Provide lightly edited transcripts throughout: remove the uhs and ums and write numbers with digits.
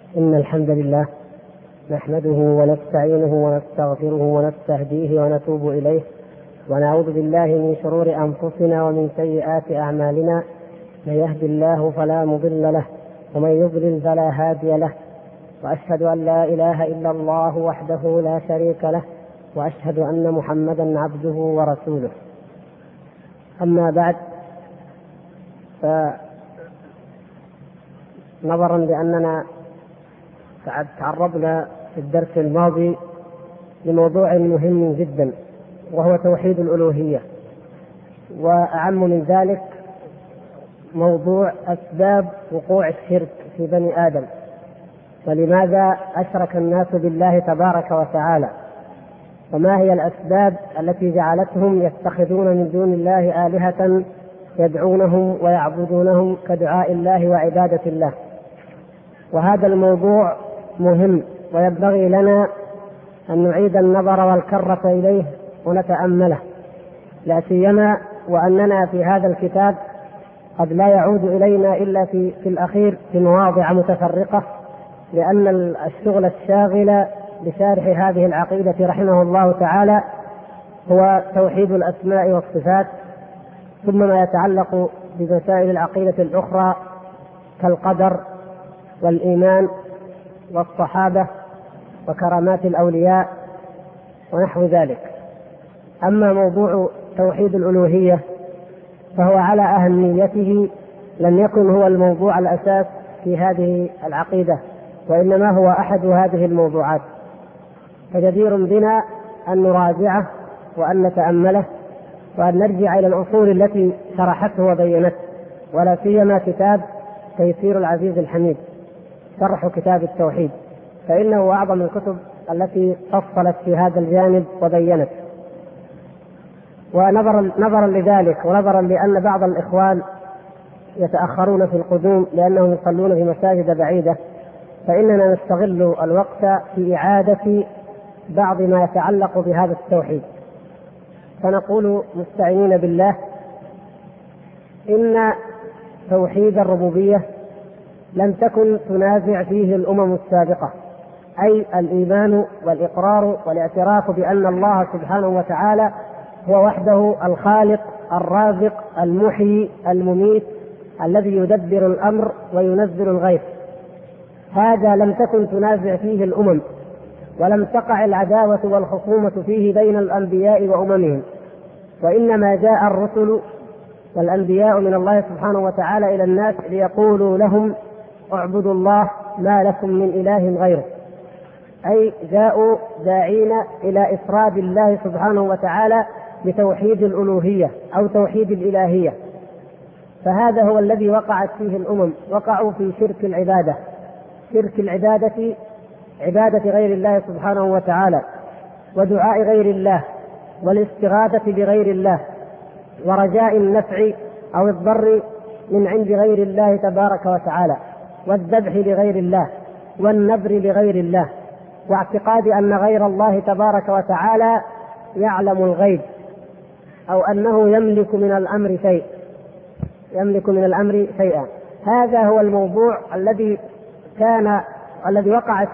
إن الحمد لله نحمده ونستعينه ونستغفره ونستهديه ونتوب إليه، ونعوذ بالله من شرور أنفسنا ومن سيئات أعمالنا. من يهد الله فلا مضل له، ومن يضلل فلا هادي له، وأشهد أن لا إله إلا الله وحده لا شريك له، وأشهد أن محمدا عبده ورسوله. أما بعد، فنظرا لأننا تعرضنا في الدرس الماضي لموضوع مهم جدا، وهو توحيد الألوهية، وأعم من ذلك موضوع أسباب وقوع الشرك في بني آدم، ولماذا أشرك الناس بالله تبارك وتعالى، وما هي الأسباب التي جعلتهم يتخذون من دون الله آلهة يدعونهم ويعبدونهم كدعاء الله وعبادة الله. وهذا الموضوع مهم، وينبغي لنا أن نعيد النظر والكرة إليه ونتأمله، لا سيما وأننا في هذا الكتاب قد لا يعود إلينا إلا في الأخير في مواضع متفرقة، لأن الشغل الشاغل بشارح هذه العقيدة رحمه الله تعالى هو توحيد الأسماء والصفات، ثم ما يتعلق بمسائل العقيدة الأخرى كالقدر والإيمان والصحابة وكرامات الأولياء ونحو ذلك. أما موضوع توحيد الألوهية فهو على أهميته لم يكن هو الموضوع الأساس في هذه العقيدة، وإنما هو أحد هذه الموضوعات، فجدير بنا أن نراجعه وأن نتأمله وأن نرجع إلى الأصول التي شرحته وبينته، ولا سيما كتاب تيسير العزيز الحميد شرح كتاب التوحيد، فإنه أعظم الكتب التي فصلت في هذا الجانب وبينت. ونظرا لذلك، ونظرا لأن بعض الإخوان يتأخرون في القدوم لأنهم يصلون في مساجد بعيدة، فإننا نستغل الوقت في إعادة بعض ما يتعلق بهذا التوحيد. فنقول مستعينين بالله إن توحيد الربوبية لم تكن تنازع فيه الأمم السابقة، أي الإيمان والإقرار والاعتراف بأن الله سبحانه وتعالى هو وحده الخالق الرازق المحيي المميت الذي يدبر الأمر وينزل الغيث. هذا لم تكن تنازع فيه الأمم، ولم تقع العداوة والخصومة فيه بين الأنبياء وأممهم، وإنما جاء الرسل والأنبياء من الله سبحانه وتعالى إلى الناس ليقولوا لهم اعبدوا الله ما لكم من إله غيره، أي جاءوا داعين إلى إفراد الله سبحانه وتعالى بتوحيد الألوهية أو توحيد الإلهية. فهذا هو الذي وقعت فيه الأمم، وقعوا في شرك العبادة، شرك العبادة، عبادة غير الله سبحانه وتعالى، ودعاء غير الله، والاستغاثة بغير الله، ورجاء النفع أو الضر من عند غير الله تبارك وتعالى، والذبح لغير الله، والنذر لغير الله، واعتقاد أن غير الله تبارك وتعالى يعلم الغيب، أو أنه يملك من الأمر شيئا. هذا هو الموضوع الذي وقع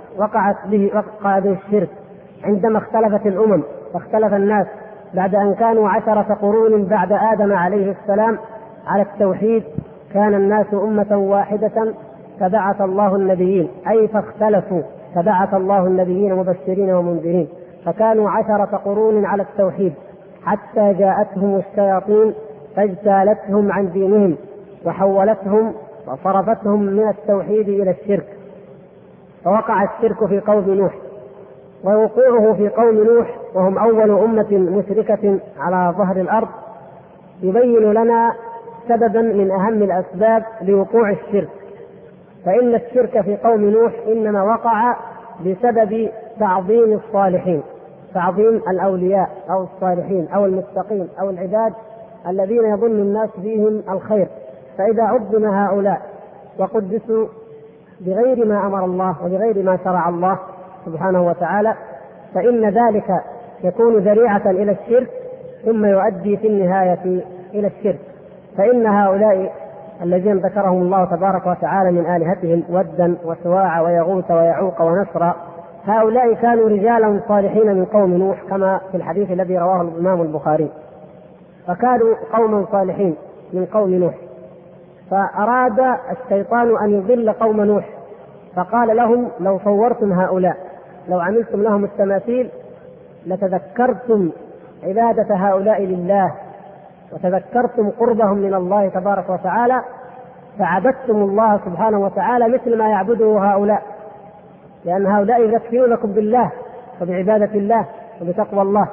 به الشرك عندما اختلفت الأمم واختلف الناس بعد أن كانوا 10 قرون بعد آدم عليه السلام على التوحيد. كان الناس أمة واحدة فبعث الله النبيين، أي فاختلفوا فبعث الله النبيين مبشرين ومنذرين، فكانوا 10 قرون على التوحيد، حتى جاءتهم الشياطين فاجتالتهم عن دينهم وحولتهم وصرفتهم من التوحيد إلى الشرك، فوقع الشرك في قوم نوح. ووقوعه في قوم نوح وهم أول أمة مشركة على ظهر الأرض يبين لنا سببا من أهم الأسباب لوقوع الشرك. فإن الشرك في قوم نوح إنما وقع بسبب تعظيم الصالحين، تعظيم الأولياء أو الصالحين أو المتقين أو العباد الذين يظن الناس فيهم الخير، فإذا عظم هؤلاء وقدسوا بغير ما أمر الله وبغير ما شرع الله سبحانه وتعالى، فإن ذلك يكون ذريعة إلى الشرك، ثم يؤدي في النهاية إلى الشرك. فإن هؤلاء الذين ذكرهم الله تبارك وتعالى من آلهتهم ودا وسواع ويغوث ويعوق ونسرا، هؤلاء كانوا رجالا صالحين من قوم نوح كما في الحديث الذي رواه الإمام البخاري، فكانوا قوما صالحين من قوم نوح. فأراد الشيطان أن يضل قوم نوح، فقال لهم: لو صورتم هؤلاء، لو عملتم لهم التماثيل لتذكرتم عبادة هؤلاء لله وتذكرتم قربهم من الله تبارك وتعالى، فعبدتم الله سبحانه وتعالى مثل ما يعبده هؤلاء، لأن هؤلاء يذكرونكم بالله وبعبادة الله وبتقوى الله.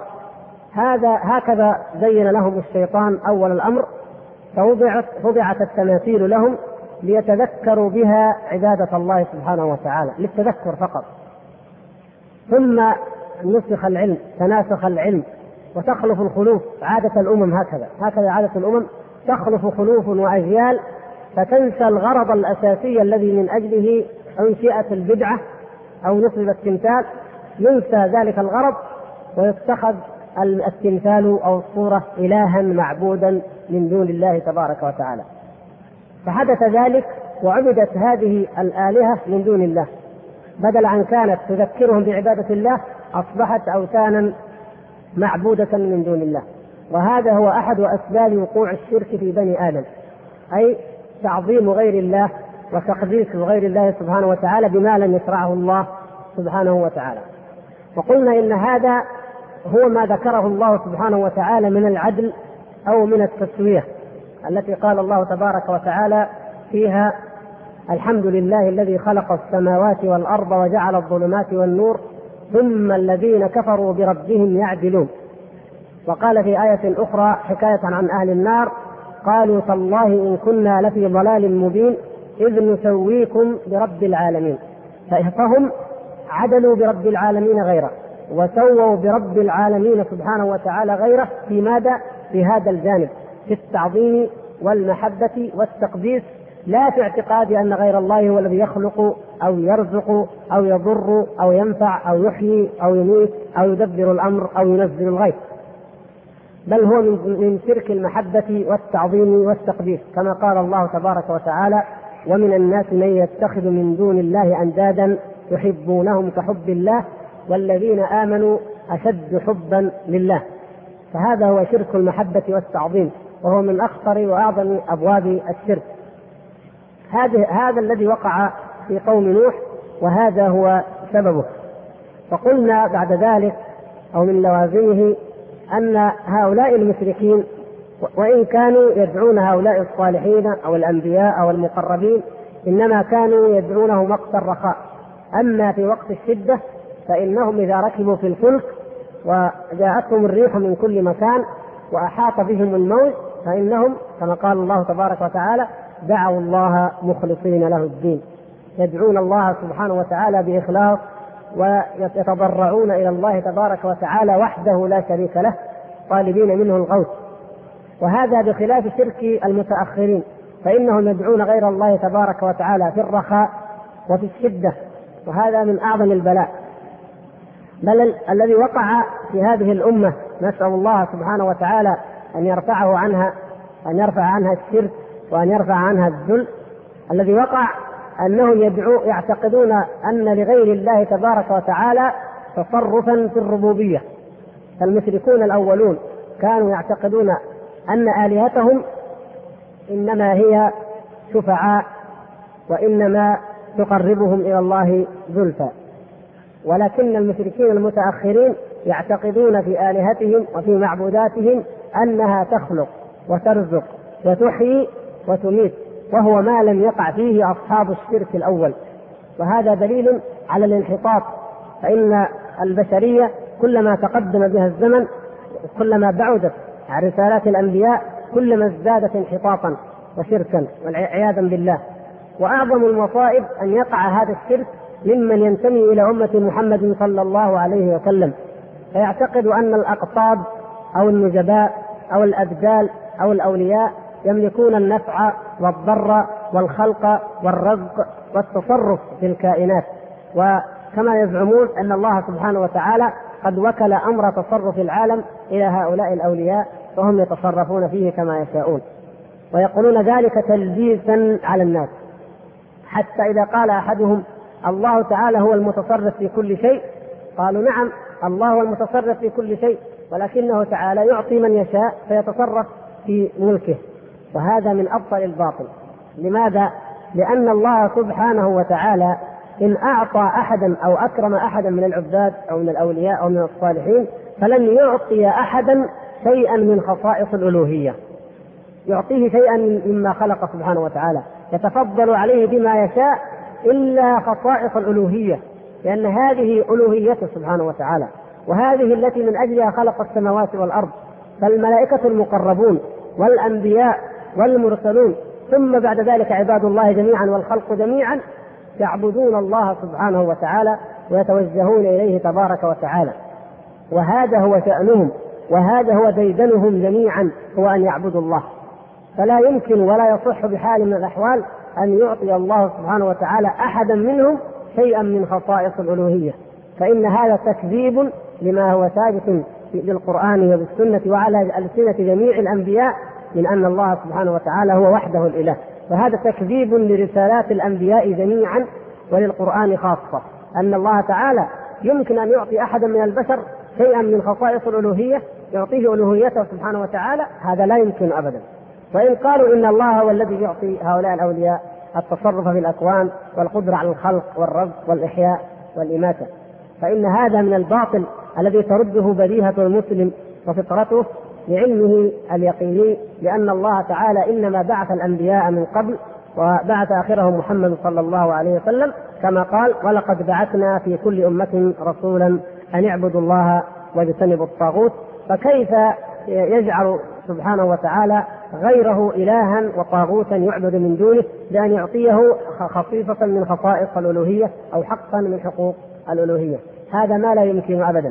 هكذا زين لهم الشيطان أول الأمر، فوضعت التماثيل لهم ليتذكروا بها عبادة الله سبحانه وتعالى، للتذكر فقط. ثم نسخ العلم، تناسخ العلم وتخلف الخلوف، عادة الأمم هكذا عادة الأمم، تخلف خلوف وأجيال فتنسى الغرض الأساسي الذي من أجله أنشئت البدعة أو نصب التمثال، ينسى ذلك الغرض ويتخذ التمثال أو الصورة إلها معبودا من دون الله تبارك وتعالى. فحدث ذلك وعبدت هذه الآلهة من دون الله، بدل عن كانت تذكرهم بعبادة الله أصبحت أوثانا معبودة من دون الله. وهذا هو أحد أسباب وقوع الشرك في بني آدم، أي تعظيم غير الله وتقديس غير الله سبحانه وتعالى بما لم يشرعه الله سبحانه وتعالى. وقلنا إن هذا هو ما ذكره الله سبحانه وتعالى من العدل أو من التسوية التي قال الله تبارك وتعالى فيها: الحمد لله الذي خلق السماوات والأرض وجعل الظلمات والنور ثم الذين كفروا بربهم يعدلون. وقال في آية أخرى حكاية عن أهل النار: قالوا تالله إن كنا لفي ضلال مبين إذ نسويكم برب العالمين. فهم عدلوا برب العالمين غيره وسووا برب العالمين سبحانه وتعالى غيره في ماذا؟ في هذا الجانب، في التعظيم والمحبة والتقديس، لا في اعتقاد أن غير الله هو الذي يخلق أو يرزق أو يضر أو ينفع أو يحيي أو يميت أو يدبر الأمر أو ينزل الغيث، بل هو من شرك المحبة والتعظيم والتقديس، كما قال الله تبارك وتعالى: ومن الناس من يتخذ من دون الله أندادا يحبونهم كحب الله والذين آمنوا أشد حبا لله. فهذا هو شرك المحبة والتعظيم، وهو من أخطر وأعظم أبواب الشرك. هذا الذي وقع في قوم نوح، وهذا هو سببه. فقلنا بعد ذلك أو من لوازمه أن هؤلاء المشركين وإن كانوا يدعون هؤلاء الصالحين أو الأنبياء أو المقربين، إنما كانوا يدعونهم وقت الرخاء. أما في وقت الشدة فإنهم إذا ركبوا في الفلك وجاءتهم الريح من كل مكان وأحاط بهم الموت فإنهم كما قال الله تبارك وتعالى: دعوا الله مخلصين له الدين، يدعون الله سبحانه وتعالى بإخلاص ويتضرعون إلى الله تبارك وتعالى وحده لا شريك له، طالبين منه الغوث. وهذا بخلاف شرك المتأخرين، فإنهم يدعون غير الله تبارك وتعالى في الرخاء وفي الشدة، وهذا من أعظم البلاء. بل الذي وقع في هذه الأمة نسأل الله سبحانه وتعالى أن يرفع عنها الشرك وأن يرفع عنها الذل. الذي وقع أنهم يعتقدون أن لغير الله تبارك وتعالى تصرفا في الربوبية. فالمشركون الأولون كانوا يعتقدون أن آلهتهم إنما هي شفعاء وإنما تقربهم إلى الله زلفى، ولكن المشركين المتأخرين يعتقدون في آلهتهم وفي معبوداتهم أنها تخلق وترزق وتحيي وتميت، وهو ما لم يقع فيه أصحاب الشرك الأول. وهذا دليل على الانحطاط، فإن البشرية كلما تقدم بها الزمن كلما بعدت عن رسالات الأنبياء كلما ازدادت انحطاطا وشركا والعياذا بالله. وأعظم المصائب أن يقع هذا الشرك ممن ينتمي إلى أمة محمد صلى الله عليه وسلم، فيعتقد أن الأقطاب أو النجباء أو الأبدال أو الأولياء يملكون النفع والضر والخلق والرزق والتصرف في الكائنات، وكما يزعمون أن الله سبحانه وتعالى قد وكل أمر تصرف العالم إلى هؤلاء الأولياء وهم يتصرفون فيه كما يشاءون. ويقولون ذلك تلبيسا على الناس، حتى إذا قال أحدهم الله تعالى هو المتصرف في كل شيء، قالوا نعم الله هو المتصرف في كل شيء، ولكنه تعالى يعطي من يشاء فيتصرف في ملكه، وهذا من أبطل الباطل. لماذا؟ لأن الله سبحانه وتعالى إن أعطى أحدا أو أكرم أحدا من العباد أو من الأولياء أو من الصالحين فلن يعطي أحدا شيئا من خصائص الألوهية، يعطيه شيئا مما خلق سبحانه وتعالى، يتفضل عليه بما يشاء إلا خصائص الألوهية، لأن هذه ألوهيته سبحانه وتعالى، وهذه التي من أجلها خلق السماوات والأرض، فالملائكة المقربون والأنبياء والمرسلون ثم بعد ذلك عباد الله جميعا والخلق جميعا يعبدون الله سبحانه وتعالى ويتوجهون إليه تبارك وتعالى، وهذا هو شأنهم وهذا هو ديدنهم جميعا، هو أن يعبدوا الله. فلا يمكن ولا يصح بحال من الأحوال أن يعطي الله سبحانه وتعالى أحدا منهم شيئا من خصائص الألوهية، فإن هذا تكذيب لما هو ثابت بالقرآن وبالسنة وعلى ألسنة جميع الأنبياء من أن الله سبحانه وتعالى هو وحده الإله، فهذا تكذيب لرسالات الأنبياء جميعا وللقرآن خاصة، أن الله تعالى يمكن أن يعطي أحدا من البشر شيئا من خصائص الألوهية، يعطيه ألوهيته سبحانه وتعالى، هذا لا يمكن أبدا. وإن قالوا إن الله هو الذي يعطي هؤلاء الأولياء التصرف في الأكوان والقدرة على الخلق والرزق والإحياء والإماتة، فإن هذا من الباطل الذي ترده بديهة المسلم وفطرته لعلمه اليقيني، لأن الله تعالى إنما بعث الأنبياء من قبل وبعث آخرهم محمد صلى الله عليه وسلم كما قال ولقد بعثنا في كل أمة رسولا أن اعبدوا الله واجتنبوا الطاغوت، فكيف يجعل سبحانه وتعالى غيره إلها وطاغوتا يعبد من دونه بأن يعطيه خصيصة من خصائص الألوهية أو حقا من حقوق الألوهية؟ هذا ما لا يمكن أبدا.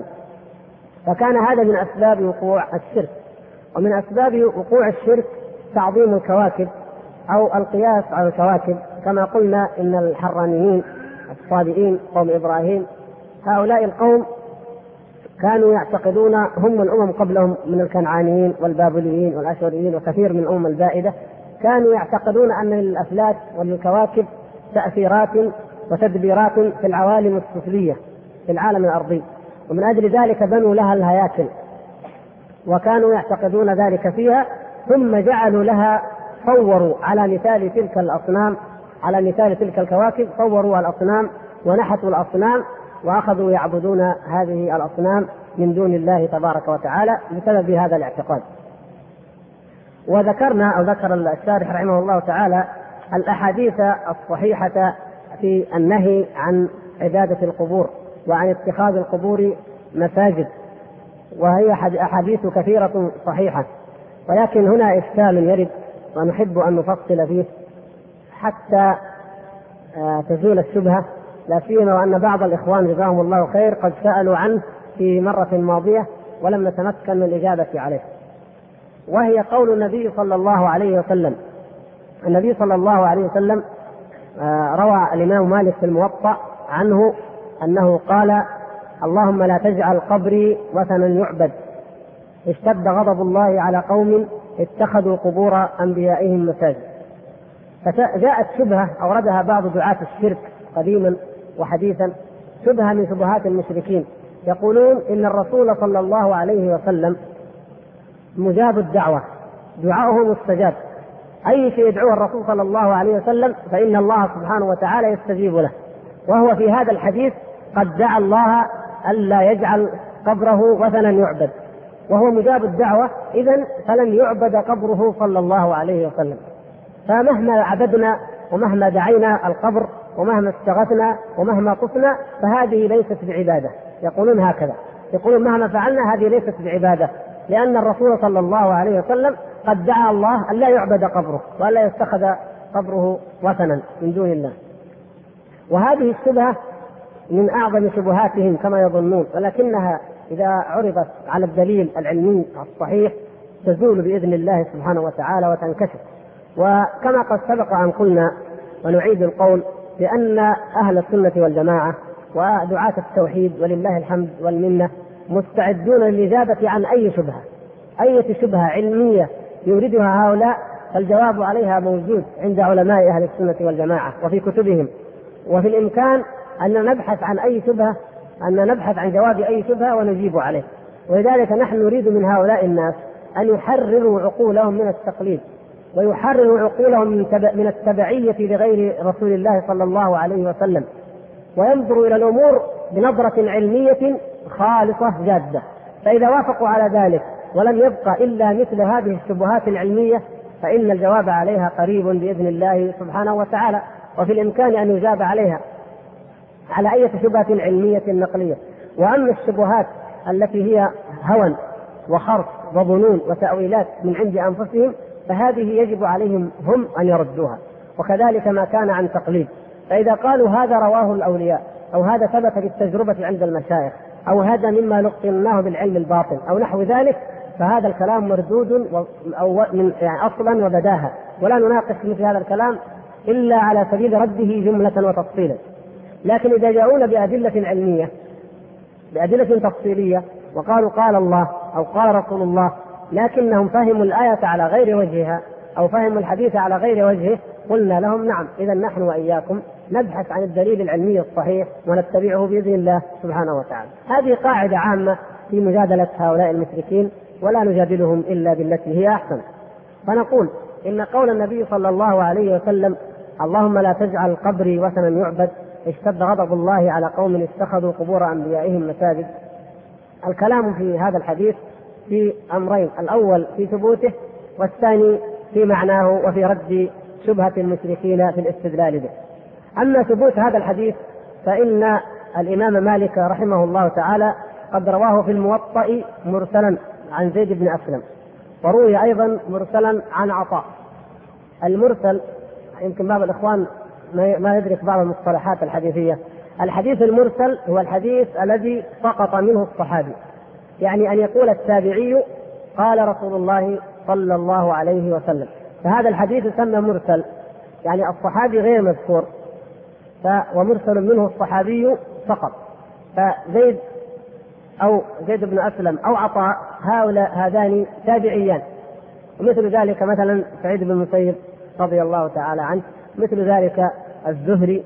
فكان هذا من أسباب وقوع الشرك، ومن أسباب وقوع الشرك تعظيم الكواكب أو القياس على الكواكب، كما قلنا إن الحرانيين الصابئين قوم إبراهيم هؤلاء القوم كانوا يعتقدون هم الأمم قبلهم من الكنعانيين والبابليين والأشوريين وكثير من الأمم البائدة، كانوا يعتقدون أن للأفلاك وللكواكب تأثيرات وتدبيرات في العوالم السفلية في العالم الأرضي، ومن أجل ذلك بنوا لها الهياكل وكانوا يعتقدون ذلك فيها، ثم جعلوا لها صوروا على مثال تلك الأصنام على مثال تلك الكواكب، صوروا الأصنام ونحتوا الأصنام وأخذوا يعبدون هذه الأصنام من دون الله تبارك وتعالى بسبب هذا الاعتقاد. وذكرنا أو ذكر الشارح رحمه الله تعالى الأحاديث الصحيحة في النهي عن عبادة القبور وعن اتخاذ القبور مساجد، وهي أحاديث كثيرة صحيحة، ولكن هنا إشكال يرد ونحب أن نفصل فيه حتى تزول الشبهة، لا سيما وأن بعض الإخوان جزاهم الله خير قد سألوا عنه في مرة ماضية ولم نتمكن من الإجابة عليه، وهي قول النبي صلى الله عليه وسلم. النبي صلى الله عليه وسلم روى الإمام مالك في الموطأ عنه أنه قال اللهم لا تجعل قبري وثنا يعبد، اشتد غضب الله على قوم اتخذوا قبور أنبيائهم مساجد. فجاءت شبهة أوردها بعض دعاة الشرك قديما وحديثا، شبهة من شبهات المشركين، يقولون إن الرسول صلى الله عليه وسلم مجاب الدعوة، دعاؤه مستجاب، أي شيء يدعوه الرسول صلى الله عليه وسلم فإن الله سبحانه وتعالى يستجيب له، وهو في هذا الحديث قد دعا الله ألا يجعل قبره وثنا يعبد، وهو مجاب الدعوة، إذن فلن يعبد قبره صلى الله عليه وسلم. فمهما عبدنا ومهما دعينا القبر ومهما استغثنا ومهما طفنا فهذه ليست بعبادة، يقولون هكذا، يقولون مهما فعلنا هذه ليست بعبادة، لأن الرسول صلى الله عليه وسلم قد دعا الله ألا يعبد قبره وألا يتخذ قبره وثنا من دون الله. وهذه الشبهة من أعظم شبهاتهم كما يظنون، ولكنها إذا عرضت على الدليل العلمي الصحيح تزول بإذن الله سبحانه وتعالى وتنكشف. وكما قد سبق أن قلنا ونعيد القول بأن أهل السنة والجماعة ودعاة التوحيد ولله الحمد والمنة مستعدون للإجابة عن أي شبهة، أي شبهة علمية يوردها هؤلاء فالجواب عليها موجود عند علماء أهل السنة والجماعة وفي كتبهم، وفي الإمكان أن نبحث عن أي شبهة، أن نبحث عن جواب أي شبهة ونجيب عليه. ولذلك نحن نريد من هؤلاء الناس أن يحرروا عقولهم من التقليد، ويحرروا عقولهم من التبعية لغير رسول الله صلى الله عليه وسلم، وينظروا إلى الأمور بنظرة علمية خالصة جادة. فإذا وافقوا على ذلك ولم يبقى إلا مثل هذه الشبهات العلمية فإن الجواب عليها قريب بإذن الله سبحانه وتعالى، وفي الإمكان أن يجاب عليها على أي شبهة علمية نقلية. وأما الشبهات التي هي هوى وخرص وظنون وتأويلات من عند أنفسهم فهذه يجب عليهم هم أن يردوها، وكذلك ما كان عن تقليد. فإذا قالوا هذا رواه الأولياء، أو هذا ثبت بالتجربة عند المشايخ، أو هذا مما لقناه بالعلم الباطن أو نحو ذلك، فهذا الكلام مردود أو يعني أصلا وبداهة، ولا نناقش مثل هذا الكلام إلا على سبيل رده جملة وتفصيلا. لكن إذا جاءونا بأدلة علمية بأدلة تفصيلية وقالوا قال الله أو قال رسول الله، لكنهم فهموا الآية على غير وجهها أو فهموا الحديث على غير وجهه، قلنا لهم نعم، إذا نحن وإياكم نبحث عن الدليل العلمي الصحيح ونتبعه بإذن الله سبحانه وتعالى. هذه قاعدة عامة في مجادلة هؤلاء المشركين، ولا نجادلهم إلا بالتي هي أحسن. فنقول إن قول النبي صلى الله عليه وسلم اللهم لا تجعل قبري وثنا يعبد اشتد غضب الله على قوم اتخذوا قبور أنبيائهم مساجد، الكلام في هذا الحديث في أمرين: الأول في ثبوته، والثاني في معناه وفي رد شبهة المشركين في الاستدلال به. أما ثبوت هذا الحديث فإن الإمام مالك رحمه الله تعالى قد رواه في الموطأ مرسلا عن زيد بن أسلم، وروي أيضا مرسلا عن عطاء. المرسل يمكن بعض الإخوان ما يدرك بعض المصطلحات الحديثية. الحديث المرسل هو الحديث الذي سقط منه الصحابي، يعني أن يقول التابعي قال رسول الله صلى الله عليه وسلم، فهذا الحديث يسمى مرسل، يعني الصحابي غير مذكور، ومرسل منه الصحابي فقط. فزيد أو زيد بن أسلم أو عطاء هؤلاء هذان تابعيان، ومثل ذلك مثلا سعيد بن المسيب رضي الله تعالى عنه، مثل ذلك الزهري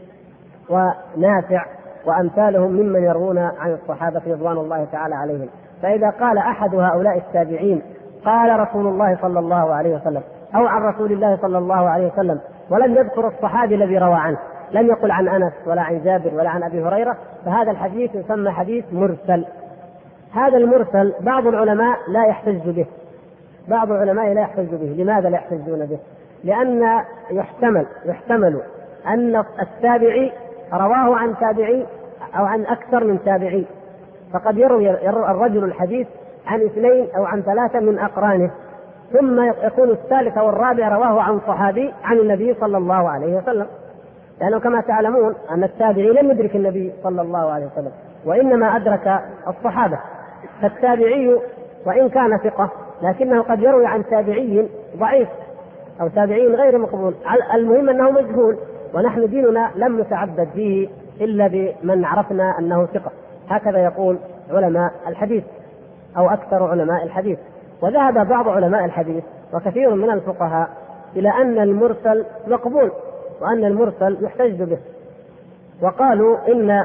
ونافع وأمثالهم ممن يروون عن الصحابة رضوان الله تعالى عليهم. فإذا قال أحد هؤلاء التابعين قال رسول الله صلى الله عليه وسلم أو عن رسول الله صلى الله عليه وسلم ولم يذكر الصحابي الذي روى عنه، لم يقل عن أنس ولا عن جابر ولا عن أبي هريرة، فهذا الحديث يسمى حديث مرسل. هذا المرسل بعض العلماء لا يحتج به، بعض العلماء لا يحتج به. لماذا لا يحتجون به؟ لأن يحتمل أن التابعي رواه عن تابعي أو عن أكثر من تابعي، فقد يروي الرجل الحديث عن 2 أو عن 3 من أقرانه، ثم يكون الثالث أو الرابع رواه عن صحابي عن النبي صلى الله عليه وسلم، لأنه كما تعلمون أن التابعي لم يدرك النبي صلى الله عليه وسلم، وإنما أدرك الصحابة. فالتابعي وإن كان ثقة لكنه قد يروي عن تابعي ضعيف أو تابعي غير مقبول، المهم أنه مجهول، ونحن ديننا لم نتعبد فيه إلا بمن عرفنا أنه ثقة. هكذا يقول علماء الحديث أو أكثر علماء الحديث. وذهب بعض علماء الحديث وكثير من الفقهاء إلى أن المرسل مقبول وأن المرسل يحتج به، وقالوا إن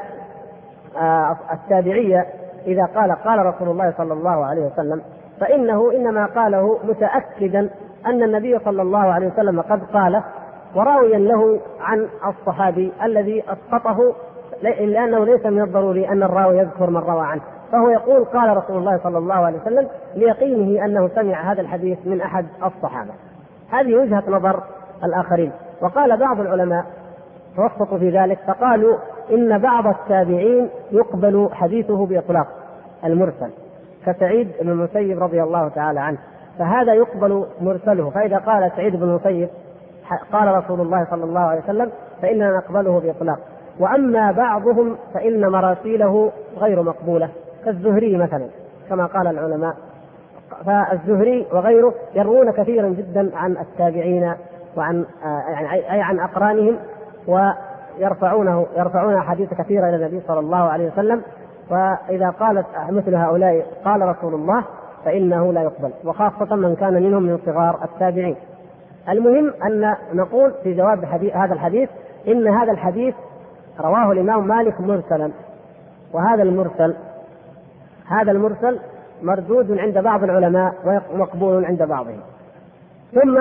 التابعية إذا قال رسول الله صلى الله عليه وسلم فإنه إنما قاله متأكدا أن النبي صلى الله عليه وسلم قد قاله، وراويا له عن الصحابي الذي أسقطه، لأنه ليس من الضروري أن الراوي يذكر من روى عنه، فهو يقول قال رسول الله صلى الله عليه وسلم ليقينه أنه سمع هذا الحديث من أحد الصحابة. هذه وجهة نظر الآخرين. وقال بعض العلماء توسطوا في ذلك فقالوا إن بعض التابعين يقبل حديثه بإطلاق المرسل، كسعيد بن المسيب رضي الله تعالى عنه، فهذا يقبل مرسله. فإذا قال سعيد بن المسيب قال رسول الله صلى الله عليه وسلم فإننا نقبله بإطلاق. وأما بعضهم فإن مراسيله غير مقبولة، كالزهري مثلا كما قال العلماء. فالزهري وغيره يروون كثيرا جدا عن التابعين وعن أي عن أقرانهم، ويرفعون حديث كثيرة إلى النبي صلى الله عليه وسلم. فإذا قالت مثل هؤلاء قال رسول الله فإنه لا يقبل، وخاصة من كان منهم من صغار التابعين. المهم أن نقول في جواب هذا الحديث إن هذا الحديث رواه الإمام مالك مرسلا، وهذا المرسل مردود عند بعض العلماء ومقبول عند بعضهم. ثم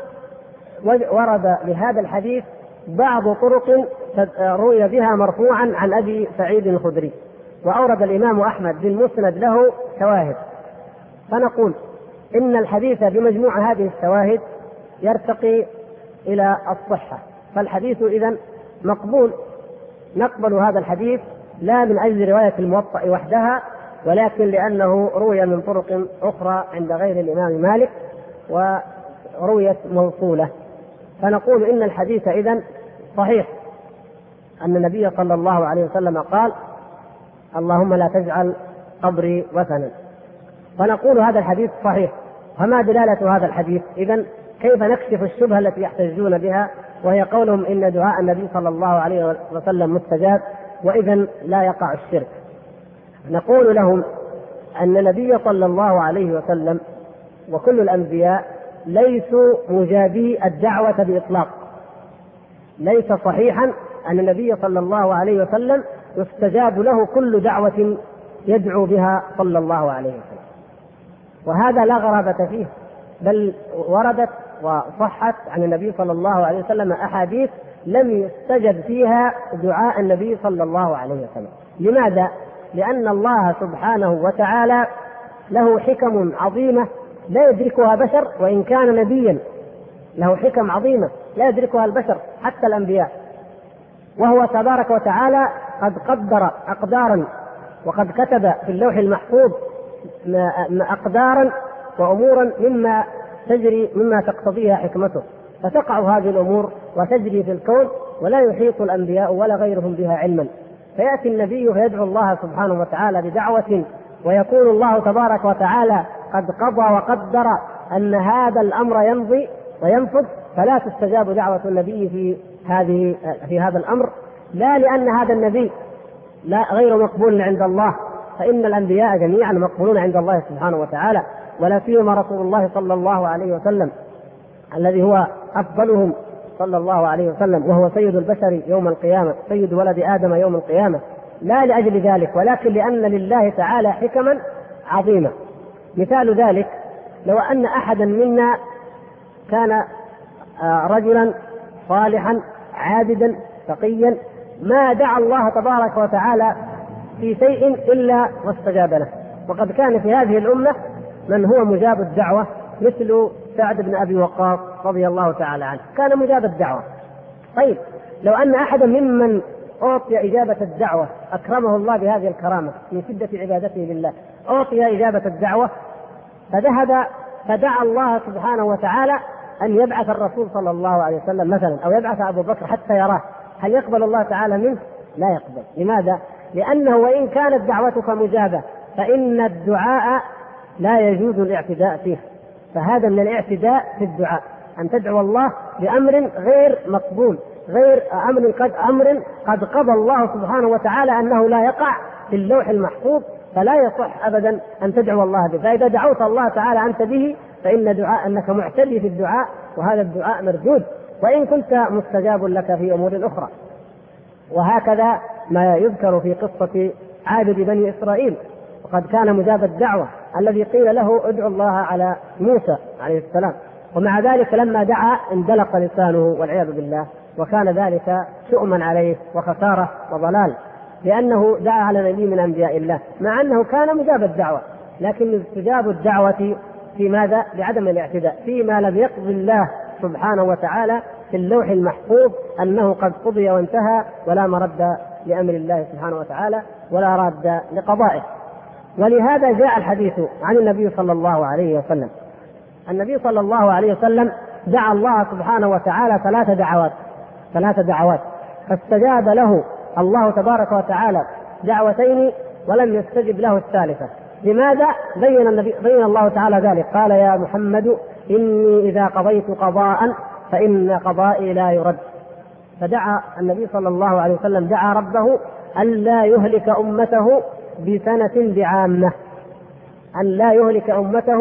ورد لهذا الحديث بعض طرق روي بها مرفوعا عن أبي سعيد الخدري، وأورد الإمام أحمد بالمسند له شواهد. فنقول إن الحديث بمجموع هذه الشواهد يرتقي إلى الصحة، فالحديث إذن مقبول، نقبل هذا الحديث لا من أجل رواية الموطأ وحدها، ولكن لأنه روي من طرق أخرى عند غير الإمام مالك ورويت موصولة. فنقول إن الحديث إذن صحيح، أن النبي صلى الله عليه وسلم قال: اللهم لا تجعل قبري وثنا. فنقول هذا الحديث صحيح. فما دلالة هذا الحديث؟ إذن كيف نكشف الشبهة التي يحتجون بها، وهي قولهم إن دعاء النبي صلى الله عليه وسلم مستجاب وإذن لا يقع الشرك؟ نقول لهم أن النبي صلى الله عليه وسلم وكل الأنبياء ليسوا مجابي الدعوة بإطلاق. ليس صحيحا أن النبي صلى الله عليه وسلم يستجاب له كل دعوة يدعو بها صلى الله عليه وسلم، وهذا لا غرابة فيه، بل وردت وصحت عن النبي صلى الله عليه وسلم أحاديث لم يستجب فيها دعاء النبي صلى الله عليه وسلم. لماذا؟ لأن الله سبحانه وتعالى له حكم عظيمة لا يدركها بشر، وإن كان نبيا له حكم عظيمة لا يدركها البشر حتى الأنبياء. وهو تبارك وتعالى قد قدر أقدارا وقد كتب في اللوح المحفوظ أقدارا وأمورا مما تقتضيها حكمته، فتقع هذه الأمور وتجري في الكون ولا يحيط الأنبياء ولا غيرهم بها علما. فيأتي النبي فيدعو الله سبحانه وتعالى بدعوة، ويكون الله تبارك وتعالى قد قضى وقدر أن هذا الأمر يمضي وينفذ، فلا تستجاب دعوة النبي في هذا الأمر، لا لأن هذا النبي لا غير مقبول عند الله، فإن الأنبياء جميعا مقبولون عند الله سبحانه وتعالى، ولا سيما رسول الله صلى الله عليه وسلم الذي هو أفضلهم صلى الله عليه وسلم، وهو سيد البشر يوم القيامة، سيد ولد آدم يوم القيامة، لا لأجل ذلك ولكن لأن لله تعالى حكما عظيمة. مثال ذلك لو أن أحدا منا كان رجلا صالحا عابدا تقيا ما دعا الله تبارك وتعالى في شيء إلا واستجاب له، وقد كان في هذه الأمة من هو مجاب الدعوة مثل سعد بن أبي وقاص رضي الله تعالى عنه، كان مجاب الدعوة. طيب لو أن أحدا ممن أعطي إجابة الدعوة أكرمه الله بهذه الكرامة من شدة عبادته لله، أعطي إجابة الدعوة فذهب فدعا الله سبحانه وتعالى أن يبعث الرسول صلى الله عليه وسلم مثلا، أو يبعث أبو بكر حتى يراه، هل يقبل الله تعالى منه؟ لا يقبل. لماذا؟ لأنه وإن كانت دعوتك مجابة فإن الدعاء لا يجوز الاعتداء فيه، فهذا من الاعتداء في الدعاء، أن تدعو الله بأمر غير مقبول، غير أمر قد قضى الله سبحانه وتعالى أنه لا يقع في اللوح المحفوظ، فلا يصح أبدا أن تدعو الله به. فإذا دعوت الله تعالى أنت به فإن دعاء أنك معتدي في الدعاء، وهذا الدعاء مردود وإن كنت مستجاب لك في أمور أخرى. وهكذا ما يذكر في قصة عابد بني إسرائيل، وقد كان مجاب الدعوة الذي قيل له ادعو الله على موسى عليه السلام، ومع ذلك لما دعا اندلق لسانه والعياذ بالله، وكان ذلك شؤما عليه وخسارة وضلال، لأنه دعا على نبي من أنبياء الله مع أنه كان مجاب الدعوة، لكن استجاب الدعوة في ماذا؟ بعدم الاعتداء فيما لم يقضي الله سبحانه وتعالى في اللوح المحفوظ أنه قد قضي وانتهى، ولا مرد لأمر الله سبحانه وتعالى ولا راد لقضائه. ولهذا جاء الحديث عن النبي صلى الله عليه وسلم. النبي صلى الله عليه وسلم دعا الله سبحانه وتعالى ثلاث دعوات فاستجاب له الله تبارك وتعالى دعوتين ولم يستجب له الثالثة. لماذا؟ بين الله تعالى ذلك، قال يا محمد إني إذا قضيت قضاء فإن قضائي لا يرد. فدعا النبي صلى الله عليه وسلم دعا ربه ألا يهلك أمته بسنة بعامة، أن لا يهلك أمته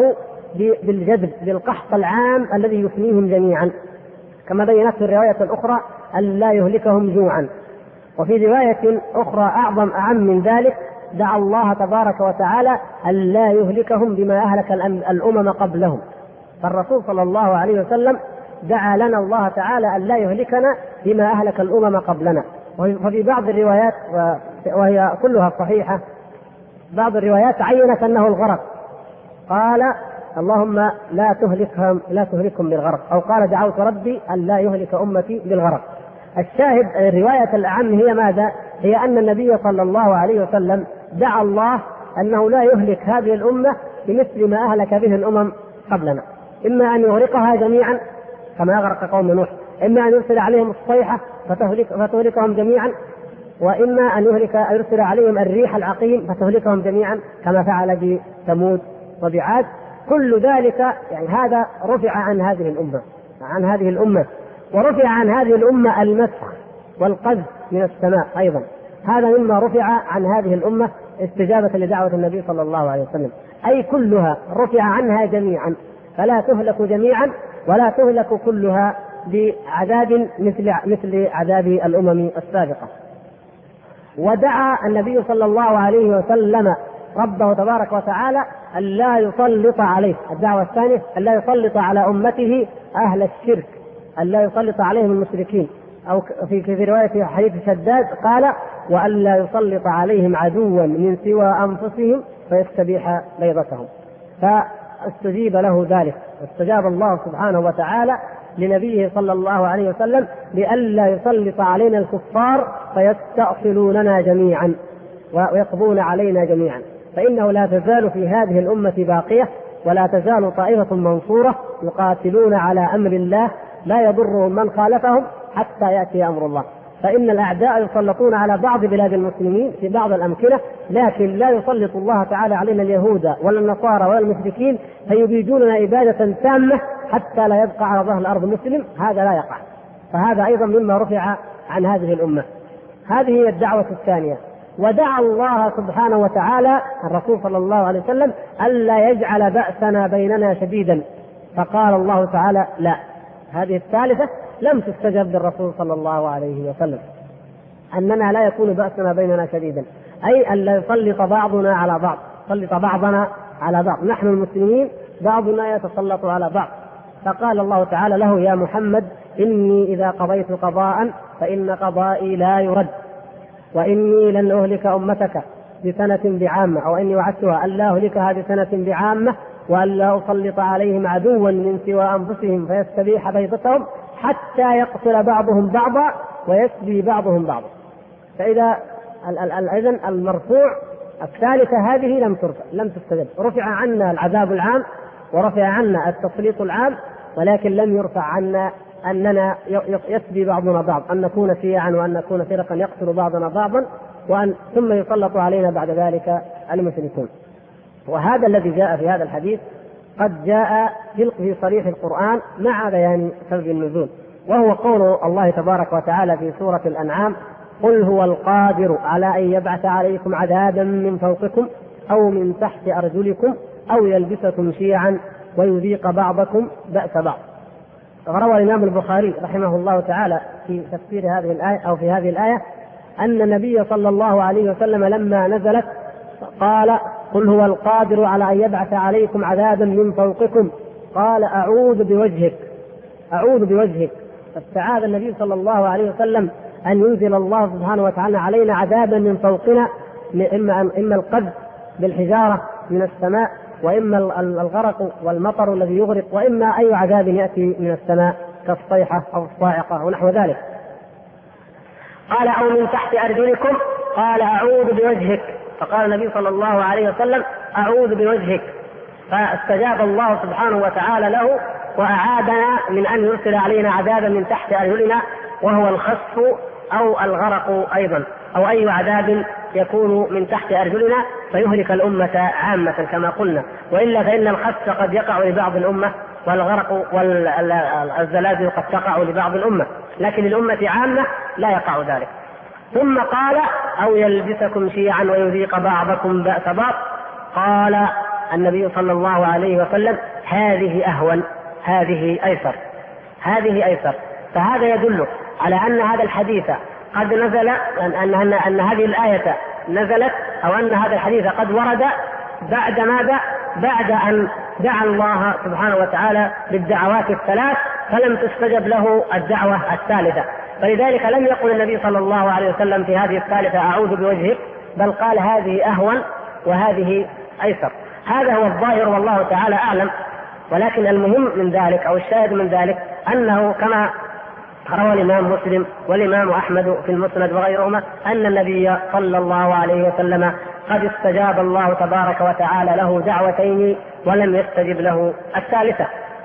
بالجذب بالقحط العام الذي يفنيهم جميعا، كما بينت في الرواية الأخرى أن لا يهلكهم جوعا. وفي رواية أخرى أعم من ذلك دعا الله تبارك وتعالى أن لا يهلكهم بما أهلك الأمم قبلهم. فالرسول صلى الله عليه وسلم دعا لنا الله تعالى أن لا يهلكنا بما أهلك الأمم قبلنا. وفي بعض الروايات وهي كلها صحيحة، بعض الروايات عينت أنه الغرق، قال اللهم لا تهلكهم بالغرق، أو قال دعوت ربي أن لا يهلك أمتي بالغرق. الشاهد الرواية الأعم هي ماذا؟ هي أن النبي صلى الله عليه وسلم دعا الله أنه لا يهلك هذه الأمة بمثل ما أهلك به الأمم قبلنا، إما أن يغرقها جميعا كما أغرق قوم نوح، إما أن يرسل عليهم الصيحة فتهلكهم جميعا، وإما أن يرسل عليهم الريح العقيم فتهلكهم جميعا كما فعل بثمود وبعاد. كل ذلك يعني هذا رفع عن هذه الأمة ورفع عن هذه الأمة المسخ والقذف من السماء أيضا، هذا مما رفع عن هذه الأمة استجابة لدعوة النبي صلى الله عليه وسلم، أي كلها رفع عنها جميعا، فلا تهلك جميعا ولا تهلك كلها بعذاب مثل عذاب الأمم السابقة. ودعا النبي صلى الله عليه وسلم ربه تبارك وتعالى أن لا يسلط عليه، الدعوة الثانية أن لا يسلط على أمته أهل الشرك، أن لا يسلط عليهم المشركين، أو في رواية حديث شداد قال وأن لا يسلط عليهم عدوا من سوى أنفسهم فيستبيح بيضتهم. فاستجيب له ذلك، استجاب الله سبحانه وتعالى لنبيه صلى الله عليه وسلم لئلا يسلط علينا الكفار فيستأصلوننا جميعا ويقضون علينا جميعا، فإنه لا تزال في هذه الأمة باقية، ولا تزال طائفة منصورة يقاتلون على أمر الله لا يضرهم من خالفهم حتى يأتي أمر الله. فإن الأعداء يسلطون على بعض بلاد المسلمين في بعض الأمكنة، لكن لا يسلط الله تعالى علينا اليهود ولا النصارى ولا المشركين فيبيدوننا إبادة تامة حتى لا يبقى على ظهر الأرض مسلم، هذا لا يقع. فهذا أيضا مما رفع عن هذه الأمة. هذه هي الدعوة الثانية. ودعا الله سبحانه وتعالى الرسول صلى الله عليه وسلم ألا يجعل بأسنا بيننا شديدا، فقال الله تعالى لا. هذه الثالثة لم تستجب للرسول صلى الله عليه وسلم، أننا لا يكون بأسنا بيننا شديدا، أي أن لا يسلط بعضنا على بعض، يسلط بعضنا على بعض، نحن المسلمين بعضنا يتسلط على بعض. فقال الله تعالى له يا محمد إني إذا قضيت قضاء فإن قضائي لا يرد، وإني لن أهلك أمتك بسنة بعامة، أو إني وعدتها أن لا أهلكها بسنة بعامة وأن لا أسلط عليهم عدوا من سوى أنفسهم فيستبيح بيضتهم حتى يقتل بعضهم بعضا ويسبي بعضهم بعضا. فإذا إذن المرفوع الثالثة هذه لم تستجب، رفع عنا العذاب العام ورفع عنا التسليط العام، ولكن لم يرفع عنا أننا يسبي بعضنا بعض، أن نكون شيعا وأن نكون فرقا يقتل بعضنا بعضا، وأن ثم يسلط علينا بعد ذلك المشركون. وهذا الذي جاء في هذا الحديث قد جاء في صريح القرآن مع بيان سبب النزول، وهو قول الله تبارك وتعالى في سورة الأنعام قل هو القادر على أن يبعث عليكم عذابا من فوقكم أو من تحت أرجلكم أو يلبسكم شيعا ويذيق بعضكم بأس بعض. روى الإمام البخاري رحمه الله تعالى في تفسير هذه الآية أو في هذه الآية أن النبي صلى الله عليه وسلم لما نزلت قال قل هو القادر على أن يبعث عليكم عذابا من فوقكم قال أعوذ بوجهك، فاستعاذ النبي صلى الله عليه وسلم أن ينزل الله سبحانه وتعالى علينا عذابا من فوقنا، إما القذف بالحجارة من السماء، وإما الغرق والمطر الذي يغرق، وإما أي عذاب يأتي من السماء كالصيحة أو الصاعقة ونحو ذلك. قال أو من تحت أرجلكم قال أعوذ بوجهك، فقال النبي صلى الله عليه وسلم أعوذ بوجهك، فاستجاب الله سبحانه وتعالى له وأعادنا من أن يرسل علينا عذابا من تحت أرجلنا، وهو الخسف أو الغرق أيضا، أو أي عذاب يكون من تحت أرجلنا فيهلك الأمة عامة كما قلنا. وإلا فإن الخسف قد يقع لبعض الأمة، والغرق والزلازل قد تقع لبعض الأمة، لكن للأمة عامة لا يقع ذلك. ثم قال أو يلبسكم شيعا ويذيق بعضكم بأس بعض. قال النبي صلى الله عليه وسلم هذه أهون، هذه أيسر، هذه أيسر. فهذا يدل على أن هذا الحديث قد نزل، أن هذه الآية نزلت، أو أن هذا الحديث قد ورد بعد ماذا؟ بعد أن دعا الله سبحانه وتعالى بالدعوات الثلاث فلم تستجب له الدعوة الثالثة. فلذلك لم يقل النبي صلى الله عليه وسلم في هذه الثالثة أعوذ بوجهك، بل قال هذه أهون وهذه أيسر. هذا هو الظاهر والله تعالى أعلم. ولكن المهم من ذلك أو الشاهد من ذلك أنه كما روى الإمام مسلم والإمام أحمد في المسند وغيرهما أن النبي صلى الله عليه وسلم قد استجاب الله تبارك وتعالى له دعوتين ولم يستجب له الثالثة.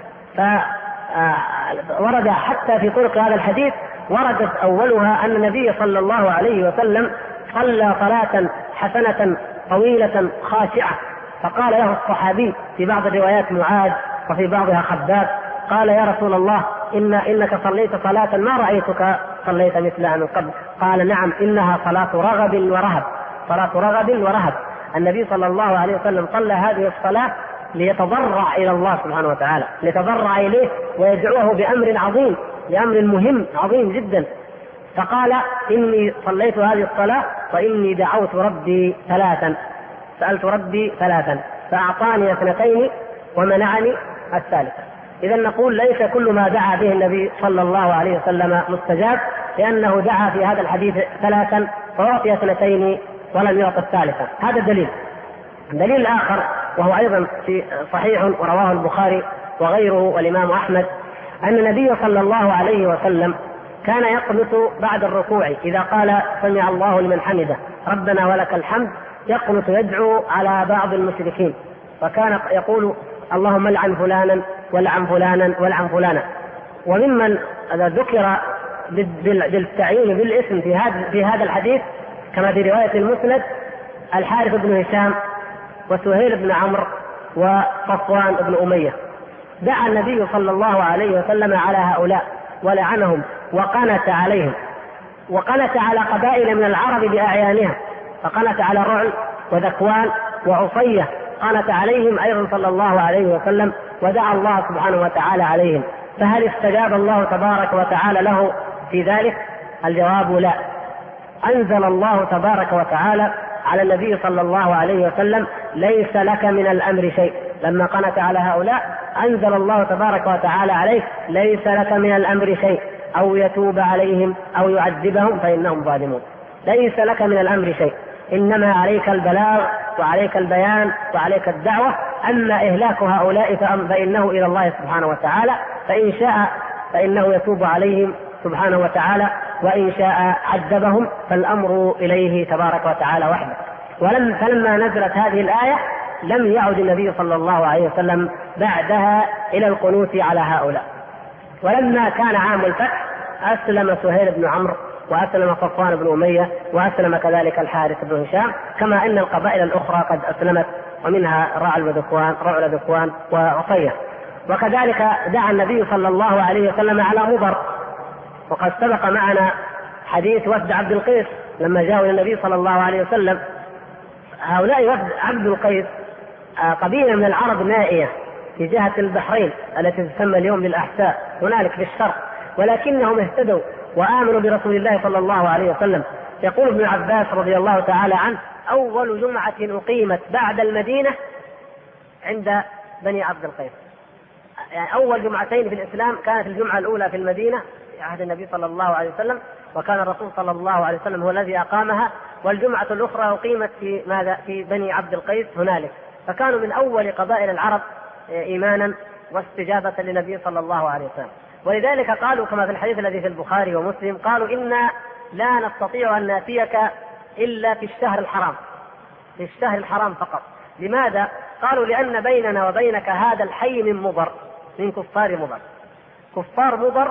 فورد حتى في طرق هذا الحديث وردت أولها أن النبي صلى الله عليه وسلم صلى صلاة حسنة طويلة خاشعة، فقال له الصحابي في بعض الروايات معاذ وفي بعضها خباب قال يا رسول الله إنك صليت صلاة ما رأيتك صليت مثلها من قبل. قال نعم إنها صلاة رغب ورهب، صلاة رغب ورهب. النبي صلى الله عليه وسلم صلى هذه الصلاة ليتضرع إلى الله سبحانه وتعالى، ليتضرع إليه ويدعوه بأمر عظيم، بأمر مهم عظيم جدا. فقال إني صليت هذه الصلاة وإني دعوت ربي ثلاثا، سألت ربي ثلاثا فأعطاني اثنتين ومنعني الثالثة. إذا نقول ليس كل ما دعا به النبي صلى الله عليه وسلم مستجاب، لأنه دعا في هذا الحديث ثلاثا فأعطي اثنتين ولم يعط الثالثة. هذا دليل. الدليل الآخر وهو أيضا في صحيح ورواه البخاري وغيره والإمام أحمد أن النبي صلى الله عليه وسلم كان يقنط بعد الركوع إذا قال سمع الله لمن حمده ربنا ولك الحمد، يقنط يدعو على بعض المشركين، فكان يقول اللهم لعن فلانا ولعن فلانا ولعن فلانا. وممن ذكر بالتعيين بالاسم في هذا الحديث كما في رواية المسند الحارث بن هشام وسهيل بن عمرو وصفوان بن أمية. دعا النبي صلى الله عليه وسلم على هؤلاء ولعنهم وقنت عليهم، وقنت على قبائل من العرب بأعيانها، فقنت على رعل وذكوان وعصية، قنت عليهم أيضا صلى الله عليه وسلم ودعا الله سبحانه وتعالى عليهم. فهل استجاب الله تبارك وتعالى له في ذلك؟ الجواب لا. أنزل الله تبارك وتعالى على النبي صلى الله عليه وسلم ليس لك من الأمر شيء. لما قنت على هؤلاء أنزل الله تبارك وتعالى عليه ليس لك من الأمر شيء، أو يتوب عليهم أو يعذبهم فإنهم ظالمون. ليس لك من الأمر شيء، إنما عليك البلاغ وعليك البيان وعليك الدعوة. أما إهلاك هؤلاء فإنه إلى الله سبحانه وتعالى، فإن شاء فإنه يتوب عليهم سبحانه وتعالى، وإن شاء عذبهم فالأمر إليه تبارك وتعالى وحده. فلما نزلت هذه الآية لم يعد النبي صلى الله عليه وسلم بعدها إلى القنوت على هؤلاء. ولما كان عام الفتح أسلم سهيل بن عمرو وأسلم صفوان بن أمية وأسلم كذلك الحارث بن هشام، كما أن القبائل الأخرى قد أسلمت ومنها رعل ذكوان وعصية. وكذلك دعا النبي صلى الله عليه وسلم على مضر، وقد سبق معنا حديث وفد عبد القيس لما جاءوا للنبي صلى الله عليه وسلم. هؤلاء وفد عبد القيس قبيلة من العرب نائية في جهة البحرين التي تسمى اليوم بالأحساء هنالك في الشرق، ولكنهم اهتدوا وآمنوا برسول الله صلى الله عليه وسلم. يقول ابن عباس رضي الله تعالى عنه أول جمعة أقيمت بعد المدينة عند بني عبد القيس. يعني أول جمعتين في الإسلام كانت الجمعة الأولى في المدينة في عهد النبي صلى الله عليه وسلم، وكان الرسول صلى الله عليه وسلم هو الذي أقامها، والجمعة الأخرى أقيمت في بني عبد القيس هنالك. فكانوا من أول قبائل العرب إيمانا واستجابة للنبي صلى الله عليه وسلم. ولذلك قالوا كما في الحديث الذي في البخاري ومسلم قالوا إنا لا نستطيع أن نأتيك إلا في الشهر الحرام، في الشهر الحرام فقط. لماذا؟ قالوا لأن بيننا وبينك هذا الحي من مضر، من كفار مضر. كفار مضر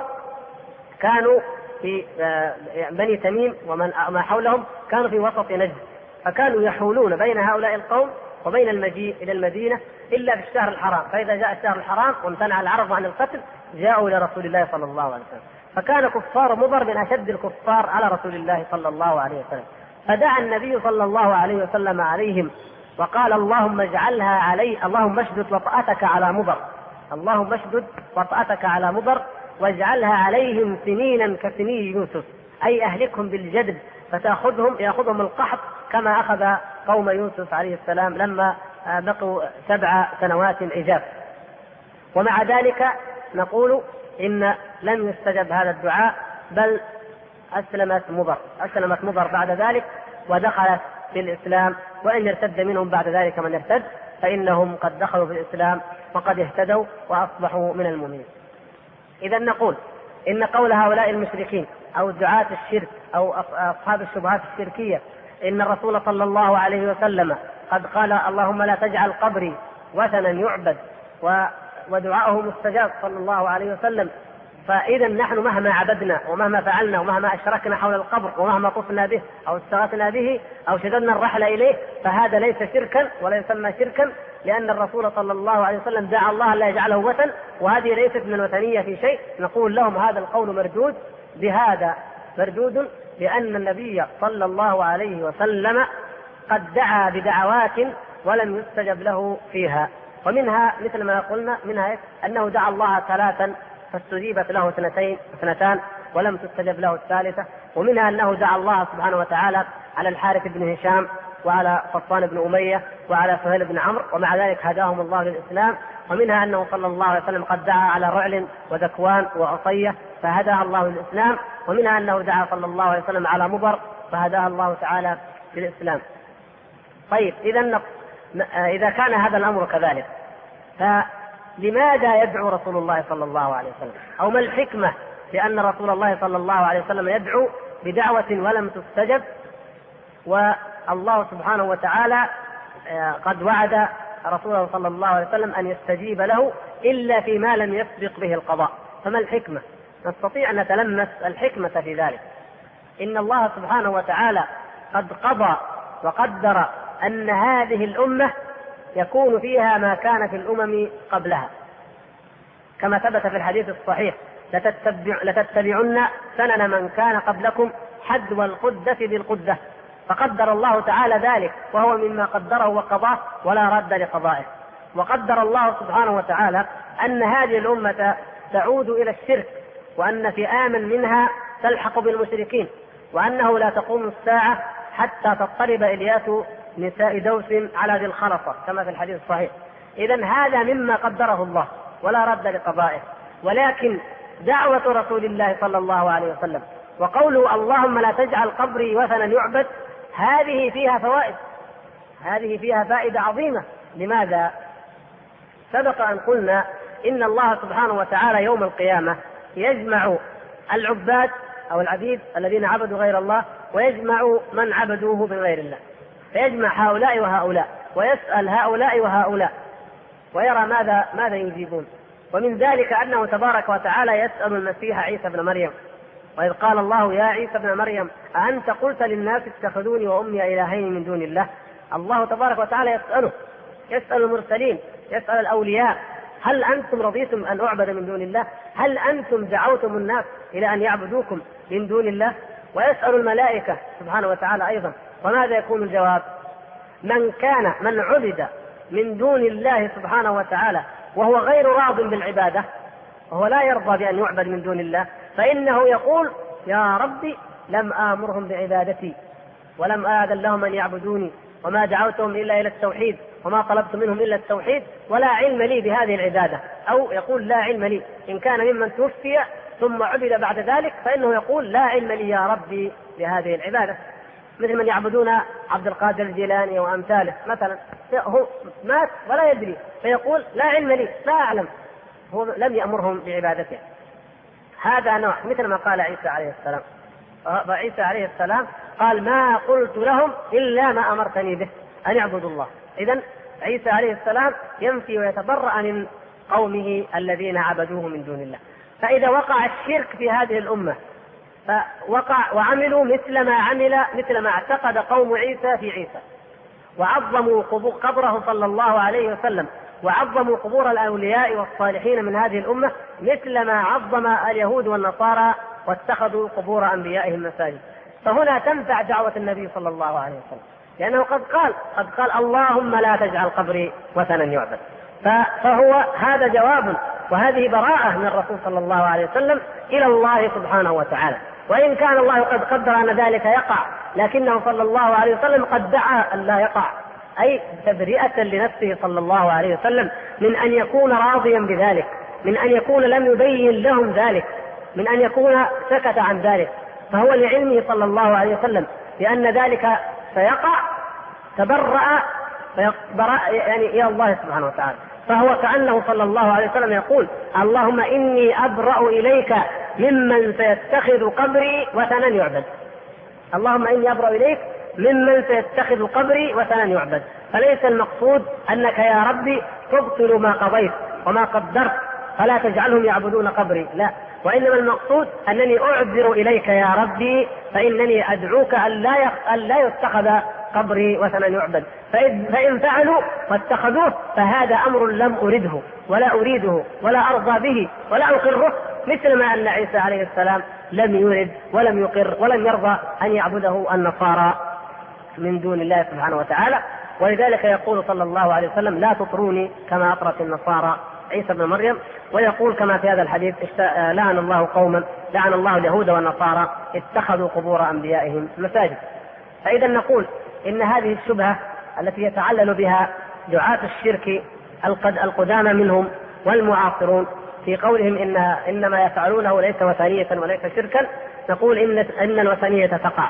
كانوا في بني تميم وما حولهم، كانوا في وسط نجد، فكانوا يحولون بين هؤلاء القوم وبين المجيء إلى المدينة إلا في الشهر الحرام. فإذا جاء الشهر الحرام وامتنع العرب عن القتل جاءوا إلى رسول الله صلى الله عليه وسلم. فكان كفار مضر من أشد الكفار على رسول الله صلى الله عليه وسلم. فدعا النبي صلى الله عليه وسلم عليهم وقال اللهم اجعلها اللهم اشدد وطأتك على مضر، اللهم اشدد وطأتك على مضر واجعلها عليهم سنينا كسني يوسف، أي أهلكهم بالجدب يأخذهم القحط كما أخذ قوم يوسف عليه السلام لما بقوا 7 سنوات عجاف. ومع ذلك نقول إن لم يستجب هذا الدعاء، بل أسلمت مضر بعد ذلك ودخلت في الإسلام، وإن ارتد منهم بعد ذلك من ارتد فإنهم قد دخلوا في الإسلام وقد اهتدوا وأصبحوا من المؤمنين. إذا نقول إن قول هؤلاء المشركين أو دعاة الشرك أو أصحاب الشبهات الشركية إن الرسول صلى الله عليه وسلم قد قال اللهم لا تجعل قبري وثنا يعبد، ودعاءه مستجاب صلى الله عليه وسلم، فإذا نحن مهما عبدنا ومهما فعلنا ومهما أشركنا حول القبر ومهما طفنا به أو استغاثنا به أو شددنا الرحل إليه فهذا ليس شركا ولا يسمى شركا، لأن الرسول صلى الله عليه وسلم دعا الله لا يجعله وثن، وهذه ليست من الوثنية في شيء. نقول لهم هذا القول مردود بهذا، مردود لأن النبي صلى الله عليه وسلم قد دعا بدعوات ولم يستجب له فيها، ومنها مثل ما قلنا منها أنه دعا الله 3 فاستجيبت له 2 ولم تستجب له الثالثة، ومنها أنه دعا الله سبحانه وتعالى على الحارث بن هشام وعلى صفوان بن أمية وعلى سهيل بن عمرو ومع ذلك هداهم الله للإسلام، ومنها أنه صلى الله عليه وسلم قد دعا على رعل وذكوان وعصية فهداها الله للإسلام، ومنها أنه دعا صلى الله عليه وسلم على مضر فهداها الله تعالى للإسلام. طيب إذا كان هذا الأمر كذلك فلماذا يدعو رسول الله صلى الله عليه وسلم؟ أو ما الحكمة لأن رسول الله صلى الله عليه وسلم يدعو بدعوة ولم تستجب، والله سبحانه وتعالى قد وعد رسوله صلى الله عليه وسلم أن يستجيب له إلا فيما لم يسبق به القضاء؟ فما الحكمة؟ نستطيع أن نتلمس الحكمة في ذلك. إن الله سبحانه وتعالى قد قضى وقدر أن هذه الأمة يكون فيها ما كان في الأمم قبلها، كما ثبت في الحديث الصحيح لتتبعن سنن من كان قبلكم حذو القدة بالقدة، فقدر الله تعالى ذلك وهو مما قدره وقضاه ولا رد لقضائه. وقدر الله سبحانه وتعالى أن هذه الأمة تعود إلى الشرك، وأن فئاما منها تلحق بالمشركين، وأنه لا تقوم الساعة حتى تضطرب إليات نساء دوس على ذي الخلصة كما في الحديث الصحيح. إذن هذا مما قدره الله ولا رد لقضائه. ولكن دعوة رسول الله صلى الله عليه وسلم وقوله اللهم لا تجعل قبري وثنا يعبد هذه فيها فوائد، هذه فيها فائدة عظيمة. لماذا؟ سبق أن قلنا إن الله سبحانه وتعالى يوم القيامة يجمع العباد أو العبيد الذين عبدوا غير الله ويجمع من عبدوه من غير الله، فيجمع هؤلاء وهؤلاء ويسأل هؤلاء وهؤلاء ويرى ماذا يجيبون. ومن ذلك أنه تبارك وتعالى يسأل المسيح عيسى بن مريم، وإذ قال الله يا عيسى بن مريم أأنت قلت للناس اتخذوني وأمي إلهين من دون الله؟ الله تبارك وتعالى يسأل المرسلين، يسأل الأولياء هل أنتم رضيتم أن أعبد من دون الله؟ هل أنتم دعوتم الناس إلى أن يعبدوكم من دون الله؟ ويسأل الملائكة سبحانه وتعالى أيضا. وماذا يكون الجواب؟ من عبد من دون الله سبحانه وتعالى وهو غير راض بالعبادة، وهو لا يرضى بأن يعبد من دون الله، فإنه يقول يا ربي لم آمرهم بعبادتي ولم آذن لهم أن يعبدوني وما دعوتهم إلا إلى التوحيد وما طلبت منهم إلا التوحيد ولا علم لي بهذه العبادة. أو يقول لا علم لي إن كان ممن توفي ثم عبد بعد ذلك، فإنه يقول لا علم لي يا ربي بهذه العبادة، مثل من يعبدون عبد القادر الجيلاني وأمثاله مثلا، هو مات ولا يدري فيقول لا علم لي لا أعلم، هو لم يأمرهم بعبادته. هذا نوع مثل ما قال عيسى عليه السلام. عيسى عليه السلام قال ما قلت لهم إلا ما أمرتني به أن يعبدوا الله. إذن عيسى عليه السلام ينفي ويتبرأ من قومه الذين عبدوه من دون الله. فإذا وقع الشرك في هذه الأمة فوقع وعملوا مثل ما اعتقد قوم عيسى في عيسى، وعظموا قبره صلى الله عليه وسلم، وعظموا قبور الأولياء والصالحين من هذه الأمة مثل ما عظم اليهود والنصارى واتخذوا قبور أنبيائهم مساجد. فهنا تنفع دعوة النبي صلى الله عليه وسلم، لأنه قد قال اللهم لا تجعل قبري وثنا يعبد. فهو هذا جواب وهذه براءة من الرسول صلى الله عليه وسلم إلى الله سبحانه وتعالى. وإن كان الله قد قدر أن ذلك يقع، لكنه صلى الله عليه وسلم قد دعا أن لا يقع، أي تبرئة لنفسه صلى الله عليه وسلم من أن يكون راضيا بذلك، من أن يكون لم يبين لهم ذلك، من أن يكون سكت عن ذلك. فهو لعلمه صلى الله عليه وسلم بأن ذلك سيقع تبرأ يعني إلى الله سبحانه وتعالى. فهو كأنه صلى الله عليه وسلم يقول: اللهم إني أبرأ إليك ممن سيتخذ قبري وثنا يعبد. اللهم إني أبرأ إليك ممن سيتخذ قبري وثنا يعبد. فليس المقصود أنك يا ربي تبطل ما قضيت وما قدرت فلا تجعلهم يعبدون قبري، لا، وإنما المقصود أنني أعذر إليك يا ربي، فإنني أدعوك أن لا يتخذ قبري وثنا يعبد. فإن فعلوا واتخذوه فهذا أمر لم أرده ولا أريده ولا أرضى به ولا أقره، مثل ما أن عيسى عليه السلام لم يرد ولم يقر ولم يرضى أن يعبده النصارى من دون الله سبحانه وتعالى. ولذلك يقول صلى الله عليه وسلم: لا تطروني كما أطرت النصارى عيسى بن مريم. ويقول كما في هذا الحديث: لعن الله قوما، لعن الله اليهود والنصارى اتخذوا قبور أنبيائهم مساجد. فإذا نقول إن هذه الشبهة التي يتعلل بها دعاة الشرك القدامى منهم والمعاصرون في قولهم إنما يفعلونه ليس وثنية وليس شركا، نقول إن الوثنية تقع،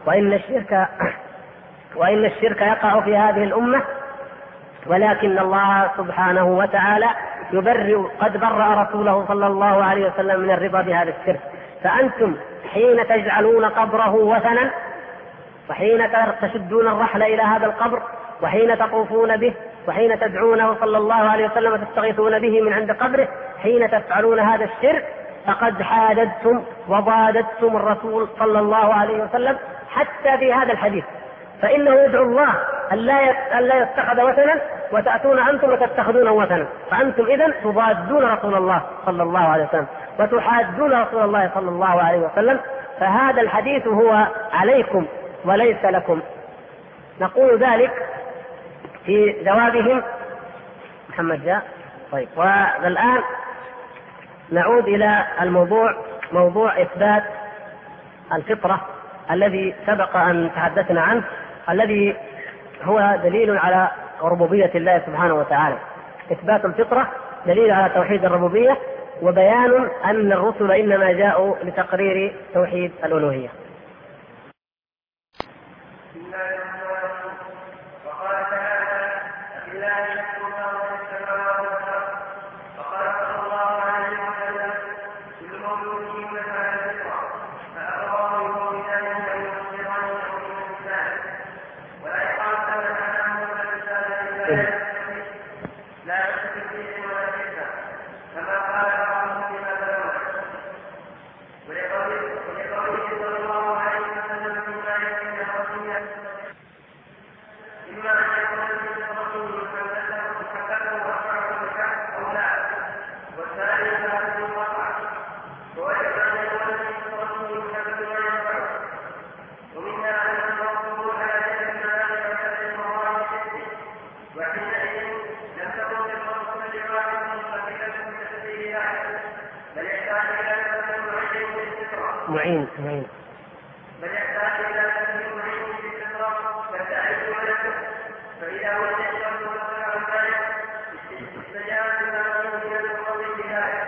وإن الشرك يقع في هذه الأمة، ولكن الله سبحانه وتعالى قد برأ رسوله صلى الله عليه وسلم من الرضا بهذا الشرك. فأنتم حين تجعلون قبره وثنا، وحين تشدون الرحل إلى هذا القبر، وحين تطوفون به، وحين تدعونه صلى الله عليه وسلم وتستغيثون به من عند قبره، حين تفعلون هذا الشرك فقد حاددتم وضادتم الرسول صلى الله عليه وسلم حتى في هذا الحديث. فإنه يدعو الله أن لا يتخذ وثنا، وتأتون أنتم وتتخذون وثنا، فأنتم إذن تضادون رسول الله صلى الله عليه وسلم وتحادون رسول الله صلى الله عليه وسلم. فهذا الحديث هو عليكم وليس لكم. نقول ذلك في جوابهم. محمد جاء. طيب، والآن نعود إلى الموضوع، موضوع إثبات الفطرة الذي سبق أن تحدثنا عنه، الذي هو دليل على ربوبية الله سبحانه وتعالى. إثبات الفطرة دليل على توحيد الربوبية، وبيان أن الرسل إنما جاءوا لتقرير توحيد الألوهية. معين بل يحتاج إلى تسليم معين في الفطرة فتعرف ولده، فإذا وجد الشرط وصل عن ذلك استجاب بما فيه من الفضل بذلك.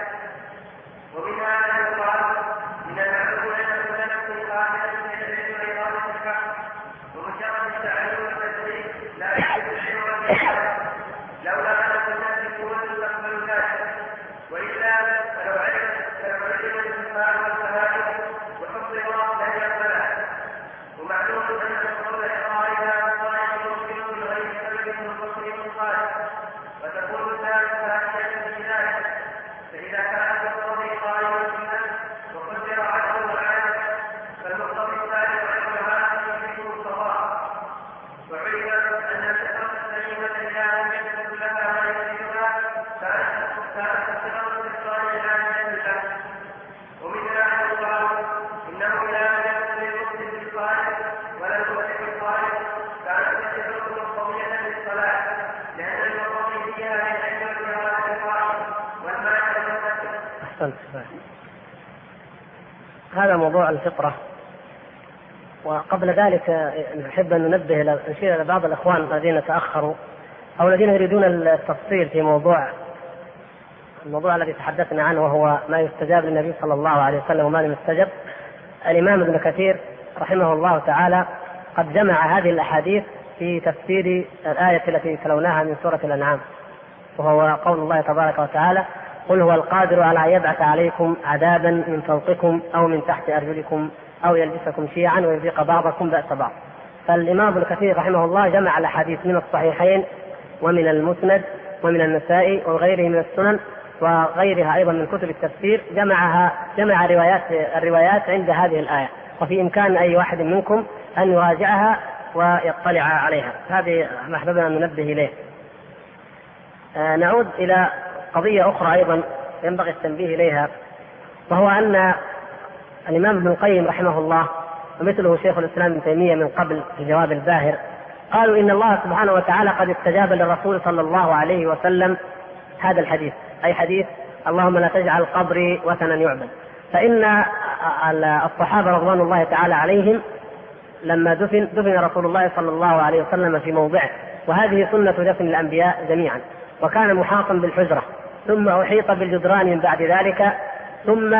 ومنها أن يقال إن المعلوم أن كل نفس قابلة للعلم وإقامة الحق، ومجرد التعلم والتدريب لا يحدث العلم والإقامة، لولا أن الناس يكون تقبل ذلك، وإلا فلو علم الإنسان والكلام وحفظ الله لا يقبله. ومعلوم أن القول إقرارها صالح يمكن من غير سبب منفصل خالص، وتكون ذلك فاحشة في ذلك. فإذا كانت القول قائما بالنفس وقدر عنه العالم، فالمقتضي الثالث عنها يمكن الصواب. وعلم أن الفطرة السليمة إذا لم يكن لها ما يفيدها كانت الفطرة الصالحة عن الله. ومنها أن يقال إنه لا يكون للمسلم بالصالح ولا المسلم بالصالح كانت الفطرة مقتضية للصلاة، لأن المقتضي فيها للعلم هذا موضوع الفطرة. وقبل ذلك نحب أن ننبه نشير إلى بعض الإخوان الذين تأخروا أو الذين يريدون التفصيل في الموضوع الذي تحدثنا عنه، وهو ما يستجاب للنبي صلى الله عليه وسلم وما لم يستجب. الإمام ابن كثير رحمه الله تعالى قد جمع هذه الأحاديث في تفسير الآية التي تلوناها من سورة الأنعام، وهو قول الله تبارك وتعالى: قل هو القادر على أن يبعث عليكم عذابا من فوقكم أو من تحت أرجلكم أو يلبسكم شيعا ويذيق بعضكم بأس بعض. فالإمام ابن كثير رحمه الله جمع الأحاديث من الصحيحين ومن المسند ومن النسائي وغيره من السنن وغيرها أيضا من كتب التفسير، جمع الروايات عند هذه الآية، وفي إمكان أي واحد منكم أن يراجعها ويطلع عليها. هذه ما أحببنا أن ننبه إليه. نعود إلى قضية أخرى أيضا ينبغي التنبيه إليها، وهو أن الإمام ابن القيم رحمه الله ومثله شيخ الإسلام ابن تيمية من قبل في جواب الباهر قالوا إن الله سبحانه وتعالى قد استجاب للرسول صلى الله عليه وسلم هذا الحديث، أي حديث اللهم لا تجعل قبري وثنا يعبد. فإن الصحابة رضوان الله تعالى عليهم لما دفن رسول الله صلى الله عليه وسلم في موضعه، وهذه سنة دفن الأنبياء جميعا، وكان محاطا بالحجرة، ثم أحيط بالجدران من بعد ذلك، ثم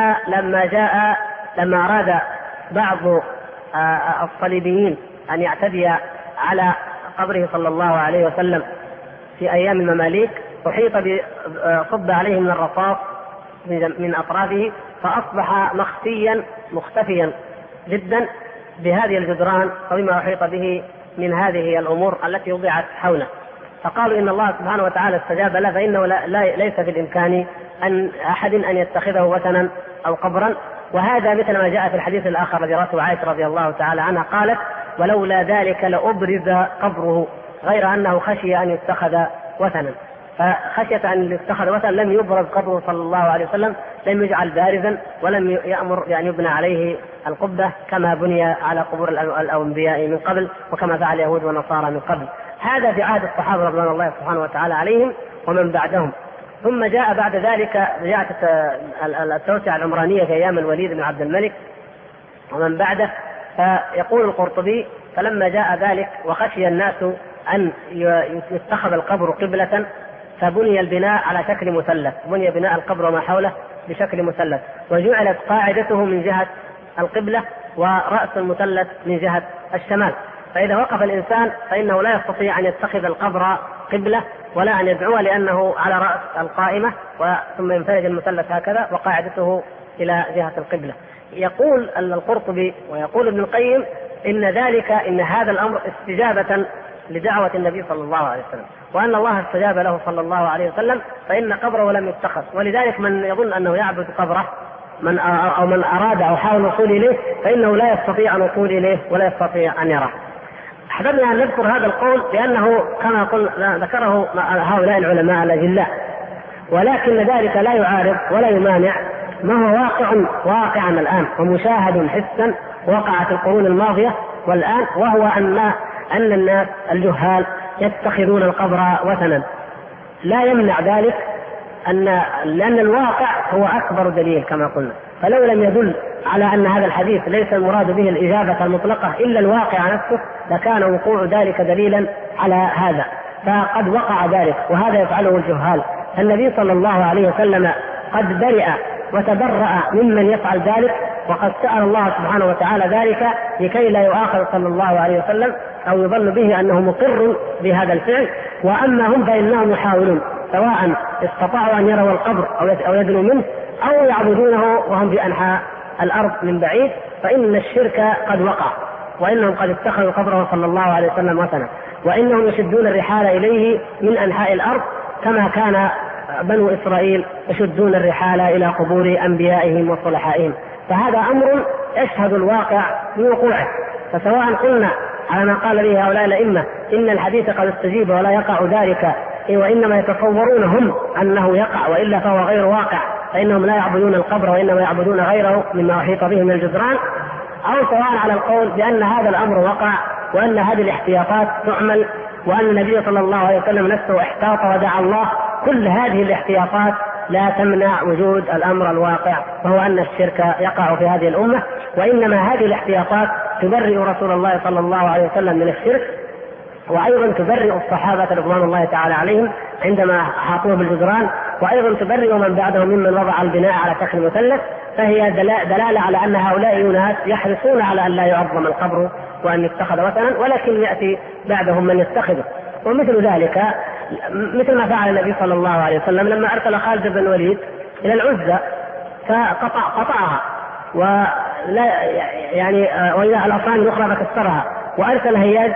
لما أراد بعض الصليبيين أن يعتدي على قبره صلى الله عليه وسلم في أيام المماليك، صب عليه من الرصاص من أطرافه، فأصبح مختفيا جدا بهذه الجدران وبما أحيط به من هذه الأمور التي وضعت حوله. فقالوا إن الله سبحانه وتعالى استجاب له، فإنه ليس في الإمكان أن أحد أن يتخذه وثنا أو قبرا. وهذا مثل ما جاء في الحديث الآخر الذي رواه عائشة رضي الله تعالى عنها قالت: ولولا ذلك لأبرز قبره، غير أنه خشي أن يتخذ وثنا، فخشية أن يتخذ وثنا لم يبرز قبره صلى الله عليه وسلم، لم يجعل بارزا، ولم يأمر بأن يبنى عليه القبة كما بني على قبور الأنبياء من قبل، وكما فعل اليهود والنصارى من قبل. هذا في عهد الصحابة رضوان الله سبحانه وتعالى عليهم ومن بعدهم. ثم جاء بعد ذلك جاءت التوسعة العمرانية في أيام الوليد بن عبد الملك ومن بعده. فيقول القرطبي: فلما جاء ذلك وخشي الناس أن يتخذ القبر قبلة، فبني البناء على شكل مثلث، بني بناء القبر وما حوله بشكل مثلث، وجعلت قاعدته من جهة القبلة ورأس المثلث من جهة الشمال. فإذا وقف الإنسان فإنه لا يستطيع أن يتخذ القبر قبلة ولا أن يدعوه، لأنه على رأس القائمة، ثم ينفرج المثلث هكذا وقاعدته إلى جهة القبلة. يقول القرطبي ويقول ابن القيم إن هذا الأمر استجابة لدعوة النبي صلى الله عليه وسلم، وأن الله استجاب له صلى الله عليه وسلم، فإن قبره لم يتخذ. ولذلك من يظن أنه يعبد قبره من أراد أو حاول الوصول إليه، فإنه لا يستطيع الوصول إليه ولا يستطيع أن يراه. أحببنا أن نذكر هذا القول لأنه كما ذكره هؤلاء العلماء الأجلاء، ولكن ذلك لا يعارض ولا يمانع ما هو واقعا الآن ومشاهد حسا وقع في القرون الماضية والآن، وهو أن الناس الجهال يتخذون القبر وثنا. لا يمنع ذلك لأن الواقع هو أكبر دليل كما قلنا. فلو لم يدل على أن هذا الحديث ليس المراد به الإجابة المطلقة إلا الواقع نفسه لكان وقوع ذلك دليلا على هذا، فقد وقع ذلك، وهذا يفعله الجهال. النبي صلى الله عليه وسلم قد برئ وتبرأ ممن يفعل ذلك، وقد سأل الله سبحانه وتعالى ذلك لكي لا يؤاخذ صلى الله عليه وسلم أو يظن به أنه مقر بهذا الفعل. وأما هم فإنهم يحاولون سواء استطاعوا أن يروا القبر أو يدنوا منه أو يعبدونه وهم في أنحاء الأرض من بعيد، فإن الشرك قد وقع، وإنهم قد اتخذوا قبره صلى الله عليه وسلم وثنا، وإنهم يشدون الرحال إليه من أنحاء الأرض كما كان بنو إسرائيل يشدون الرحال إلى قبور أنبيائهم وصلحائهم. فهذا أمر يشهد الواقع بوقوعه. فسواء قلنا على ما قال به هؤلاء الأئمة إن الحديث قد استجيب ولا يقع ذلك، وإنما يتصورون هم أنه يقع وإلا فهو غير واقع، فإنهم لا يعبدون القبر وإنما يعبدون غيره مما أحيط به من الجدران، أو سواء على القول بأن هذا الأمر وقع وأن هذه الاحتياطات تعمل وأن النبي صلى الله عليه وسلم نفسه احتاط ودعا الله. كل هذه الاحتياطات لا تمنع وجود الأمر الواقع، وهو أن الشرك يقع في هذه الأمة. وإنما هذه الاحتياطات تبرئ رسول الله صلى الله عليه وسلم من الشرك، وأيضا تبرئ الصحابة رضوان الله تعالى عليهم عندما أحاطوه بالجدران، وأيضا تبرئ من بعدهم ممن وضع البناء على شكل مثلث. فهي دلالة على أن هؤلاء الناس يحرصون على أن لا يعظم القبر وأن يتخذ وثنا، ولكن يأتي بعدهم من يتخذه. ومثل ذلك مثل ما فعل النبي صلى الله عليه وسلم لما أرسل خالد بن الوليد إلى العزى فقطعها، ولا يعني وإذا الأصنام الأخرى فكسرها، وأرسل هياج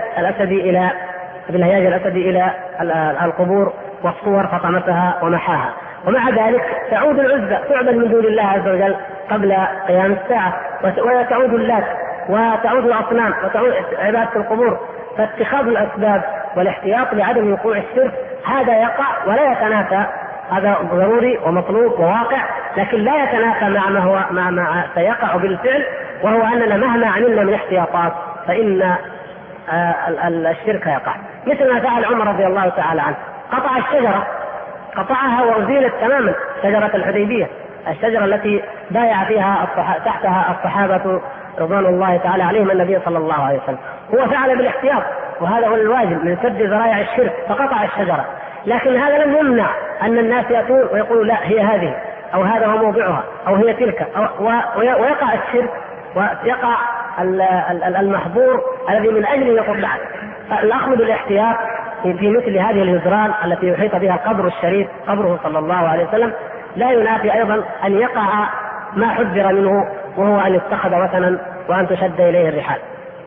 الأسدي إلى القبور والصور فطمسها ومحاها. ومع ذلك تعود العزى تعبد من دون الله عز وجل قبل قيام الساعة، وتعود اللات وتعود الأصنام وتعود عبادة القبور. فاتخاذ الأسباب والاحتياط لعدم وقوع الشرك هذا يقع ولا يتنافى، هذا ضروري ومطلوب وواقع، لكن لا يتنافى مع ما سيقع بالفعل، وهو أننا مهما عملنا من احتياطات فإن الشرك يقع. مثل ما فعل عمر رضي الله تعالى عنه، قطع الشجرة، قطعها وأزيلت تماما، شجرة الحديبية، الشجرة التي بايع فيها تحتها الصحابة رضوان الله تعالى عليهم النبي صلى الله عليه وسلم. هو فعل بالاحتياط، وهذا هو الواجب من سد ذرائع الشرك، فقطع الشجرة. لكن هذا لم يمنع أن الناس يأتون ويقولوا لا هي هذه أو هذا هو موضعها أو هي تلك، ويقع الشرك ويقع المحظور الذي من أجله يقطع. الأخذ بالاحتياط في مثل هذه الهجران التي يحيط بها القبر الشريف قبره صلى الله عليه وسلم لا ينافي أيضا أن يقع ما حذر منه، وهو أن يتخذ وثنا وأن تشد إليه الرحال.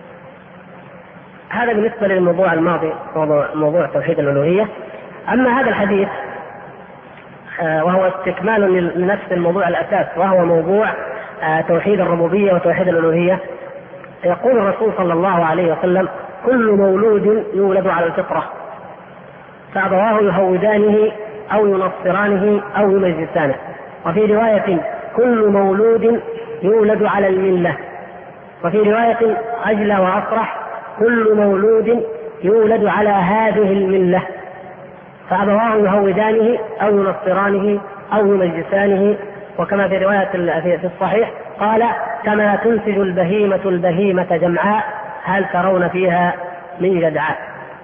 هذا بالنسبة للموضوع الماضي، موضوع توحيد الألوهية. أما هذا الحديث وهو استكمال لنفس الموضوع الأساس، وهو موضوع توحيد الربوبية وتوحيد الألوهية. يقول الرسول صلى الله عليه وسلم: كل مولود يولد على الفطرة فأبواه يهودانه أو ينصرانه أو يمجسانه. وفي رواية: كل مولود يولد على الملة. وفي رواية أجلى وأصرح: كل مولود يولد على هذه الملة فأبواه يهودانه أو ينصرانه أو يمجسانه. وكما في رواية في الصحيح قال: كما تنتج البهيمة جمعاء هل ترون فيها من جدعاء.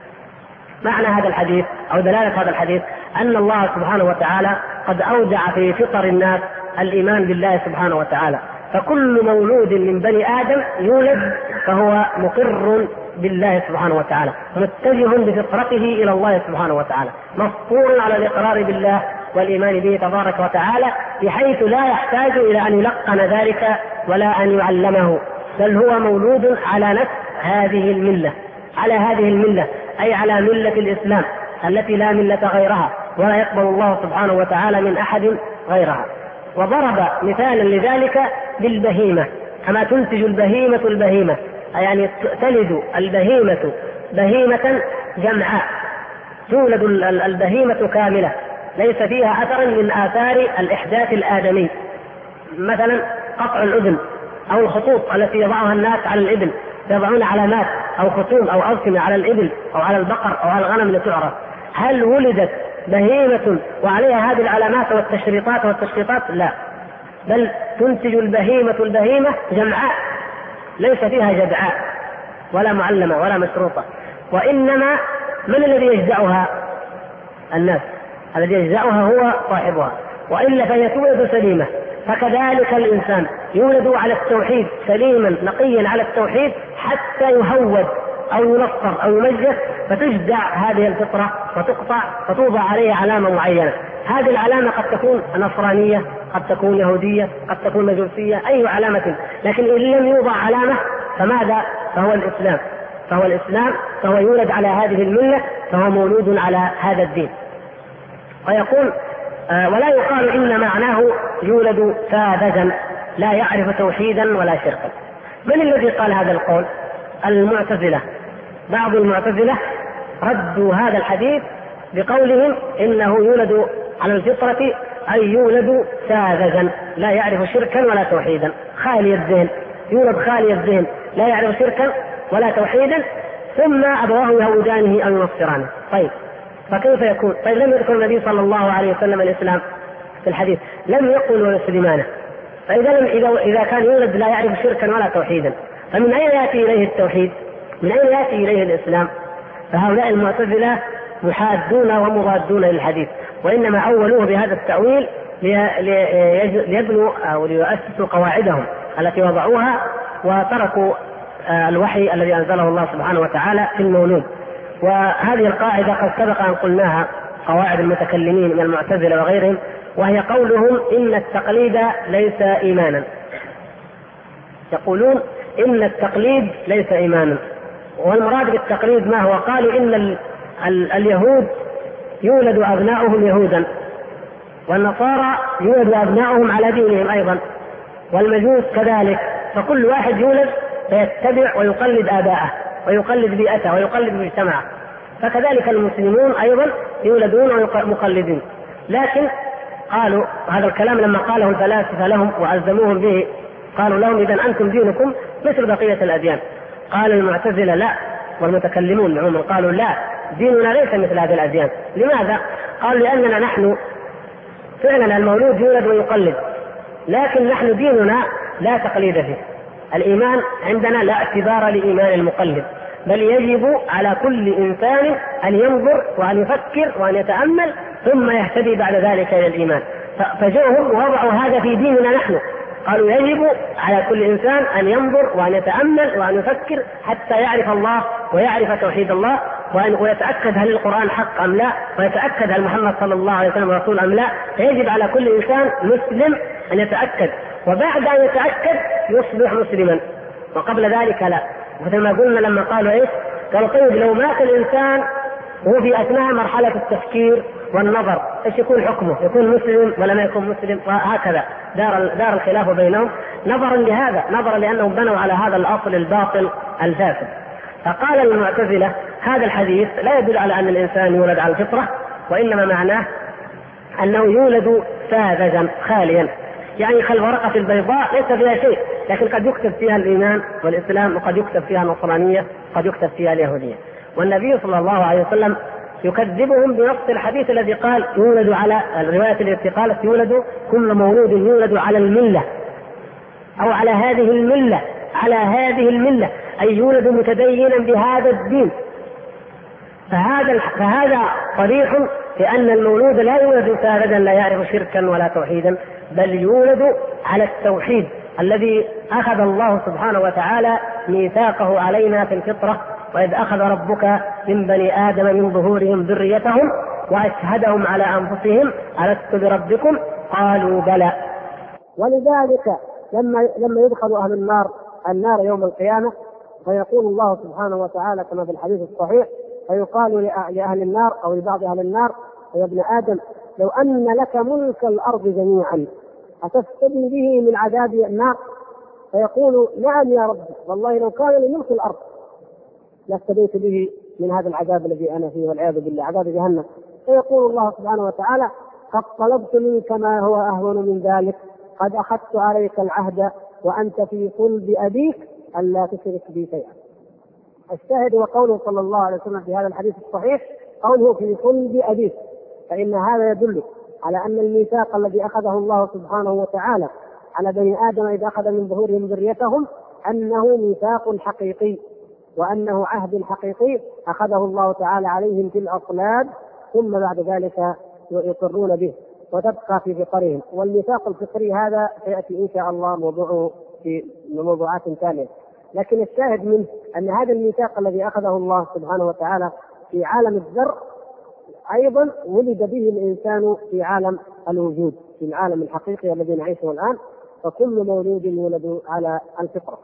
معنى هذا الحديث أو دلالة هذا الحديث أن الله سبحانه وتعالى قد أودع في فطر الناس الإيمان بالله سبحانه وتعالى، فكل مولود من بني آدم يولد فهو مقر بالله سبحانه وتعالى، متجه بفطرته إلى الله سبحانه وتعالى، مفطور على الإقرار بالله والإيمان به تبارك وتعالى، بحيث لا يحتاج إلى أن يلقن ذلك ولا أن يعلمه، بل هو مولود على نفس هذه الملة، على هذه الملة أي على ملة الإسلام التي لا ملة غيرها، ولا يقبل الله سبحانه وتعالى من أحد غيرها. وضرب مثالا لذلك بالبهيمة، كما تنتج البهيمة يعني تلد البهيمة بهيمة جمعاء، تولد البهيمة كاملة ليس فيها أثر من آثار الإحداث الآدمي، مثلا قطع الأذن أو الخطوط التي يضعها الناس على الإبل، يضعون علامات أو خطوط أو أرسمة على الإبل أو على البقر أو على الغنم لتعرف. هل ولدت بهيمة وعليها هذه العلامات والتشريطات؟ لا، بل تنتج البهيمة جمعاء ليس فيها جدعاء ولا معلمة ولا مشروطة. وإنما من الذي يجزعها؟ الناس، الذي يجزعها هو صاحبها، وإلا فهي تولد سليمة. فكذلك الإنسان يولد على التوحيد سليما نقيا على التوحيد حتى يهود أو ينصر أو يمجس، فتجزع هذه الفطرة وتقطع فتوضع عليه علامة معينة. هذه العلامة قد تكون نصرانية، قد تكون يهودية، قد تكون مجوسية، أي علامة، لكن إن لم يوضع علامة فماذا؟ فهو الإسلام، فهو يولد على هذه الملة، فهو مولود على هذا الدين. ويقول ولا يقال إن معناه يولد ساذجا لا يعرف توحيدا ولا شركا. من الذي قال هذا القول؟ المعتزلة. بعض المعتزلة ردوا هذا الحديث بقولهم إنه يولد على الفطرة، أي يولد ساذجا لا يعرف شركا ولا توحيدا، خالي الذهن، يولد خالي الذهن لا يعرف شركا ولا توحيدا، ثم أبواه يهودانه أو ينصرانه. طيب فكيف يكون؟ طيب لم يذكر النبي صلى الله عليه وسلم الإسلام، في الحديث لم يقل ويسلمانه. إذا كان يولد لا يعرف شركا ولا توحيدا، فمن أين يأتي إليه التوحيد؟ من أين يأتي إليه الإسلام؟ فهؤلاء المعتزلة محادون ومضادون للحديث، وإنما أولوه بهذا التأويل ليبنوا أو ليؤسسوا قواعدهم التي وضعوها، وتركوا الوحي الذي أنزله الله سبحانه وتعالى في المولود. وهذه القاعدة قد سبق أن قلناها، قواعد المتكلمين من المعتزلة وغيرهم، وهي قولهم إن التقليد ليس إيمانا. يقولون إن التقليد ليس إيمانا، والمراد بالتقليد ما هو؟ قالوا إن اليهود يولد أبناؤهم يهودا، والنصارى يولد أبناؤهم على دينهم أيضا، والمجوس كذلك، فكل واحد يولد فيتبع ويقلد آباءه ويقلد بيئته ويقلد مجتمعه، فكذلك المسلمون أيضا يولدون مقلدين. لكن قالوا هذا الكلام لما قاله الفلاسفة لهم وألزموهم به، قالوا لهم إذن أنتم دينكم مثل بقية الأديان. قال المعتزلة لا، والمتكلمون عموما قالوا لا، ديننا ليس مثل هذه الأديان. لماذا؟ قالوا لأننا نحن فعلا المولود يولد ويقلد، لكن نحن ديننا لا تقليد فيه. الإيمان عندنا لا اعتبار لإيمان المقلد، بل يجب على كل إنسان أن ينظر وأن يفكر وأن يتأمل ثم يهتدي بعد ذلك إلى الإيمان. فجاءهم ووضعوا هذا في ديننا نحن، قالوا يجب على كل إنسان أن ينظر وأن يتأمل وأن يفكر حتى يعرف الله ويعرف توحيد الله، ويتأكد هل القرآن حق أم لا، ويتأكد هل محمد صلى الله عليه وسلم رسول أم لا. فيجب على كل إنسان مسلم أن يتأكد، وبعد أن يتأكد يصبح مسلما، وقبل ذلك لا. مثل ما قلنا لما قالوا إيش؟ قالوا طيب لو مات الإنسان وهو في أثناء مرحلة التفكير والنظر إيش يكون حكمه؟ يكون مسلم ولا ما يكون مسلم؟ وهكذا دار الخلاف بينهم، نظرا لهذا، نظرا لأنهم بنوا على هذا الأصل الباطل الفاسد. فقال المعتزلة هذا الحديث لا يدل على أن الإنسان يولد على الفطرة، وإنما معناه أنه يولد ساذجا خاليا، يعني كالورقة البيضاء ليس فيها شيء، لكن قد يكتب فيها الإيمان والإسلام، وقد يكتب فيها النصرانية، قد يكتب فيها اليهودية. والنبي صلى الله عليه وسلم يكذبهم بنص الحديث الذي قال يولد على الرواية التي قالت يولد كل مولود يولد على الملة أو على هذه الملة، على هذه الملة أي يولد متدينا بهذا الدين. فهذا صريح في أن المولود لا يولد ساذجا لا يعرف شركا ولا توحيدا، بل يولد على التوحيد الذي أخذ الله سبحانه وتعالى ميثاقه علينا في الفطرة، وإذ أخذ ربك من بني آدم من ظهورهم ذريتهم وأشهدهم على أنفسهم ألست بربكم قالوا بلى. ولذلك لما يدخل أهل النار يوم القيامة فيقول الله سبحانه وتعالى كما في الحديث الصحيح، فيقال لأهل النار أو لبعض أهل النار يا ابن آدم لو أن لك ملك الأرض جميعا أتفتدي به من عذاب النار؟ فيقول نعم يا رب، والله لو كان لي ملك الأرض لافتديت به من هذا العذاب الذي أنا فيه والعياذ بالله، عذاب جهنم. فيقول الله سبحانه وتعالى قد طلبت منك ما هو أهون من ذلك، قد أخذت عليك العهد وأنت في صلب أبيك ألا تشرك بي شيئا. الشاهد وقوله صلى الله عليه وسلم في هذا الحديث الصحيح قوله في صلب أبيك، فإن هذا يدل على أن الميثاق الذي أخذه الله سبحانه وتعالى على بني آدم إذا أخذ من ظهورهم ذريتهم أنه ميثاق حقيقي، وأنه عهد حقيقي أخذه الله تعالى عليهم في الأصلاب، ثم بعد ذلك يقرون به وتبقى في فطرهم. والميثاق الفطري هذا سيأتي إن شاء الله موضوعه في موضوعات ثانية، لكن الشاهد منه أن هذا الميثاق الذي أخذه الله سبحانه وتعالى في عالم الذر أيضا ولد به الإنسان في عالم الوجود، في العالم الحقيقي الذي نعيشه الآن، فكل مولود يولد على الفطرة.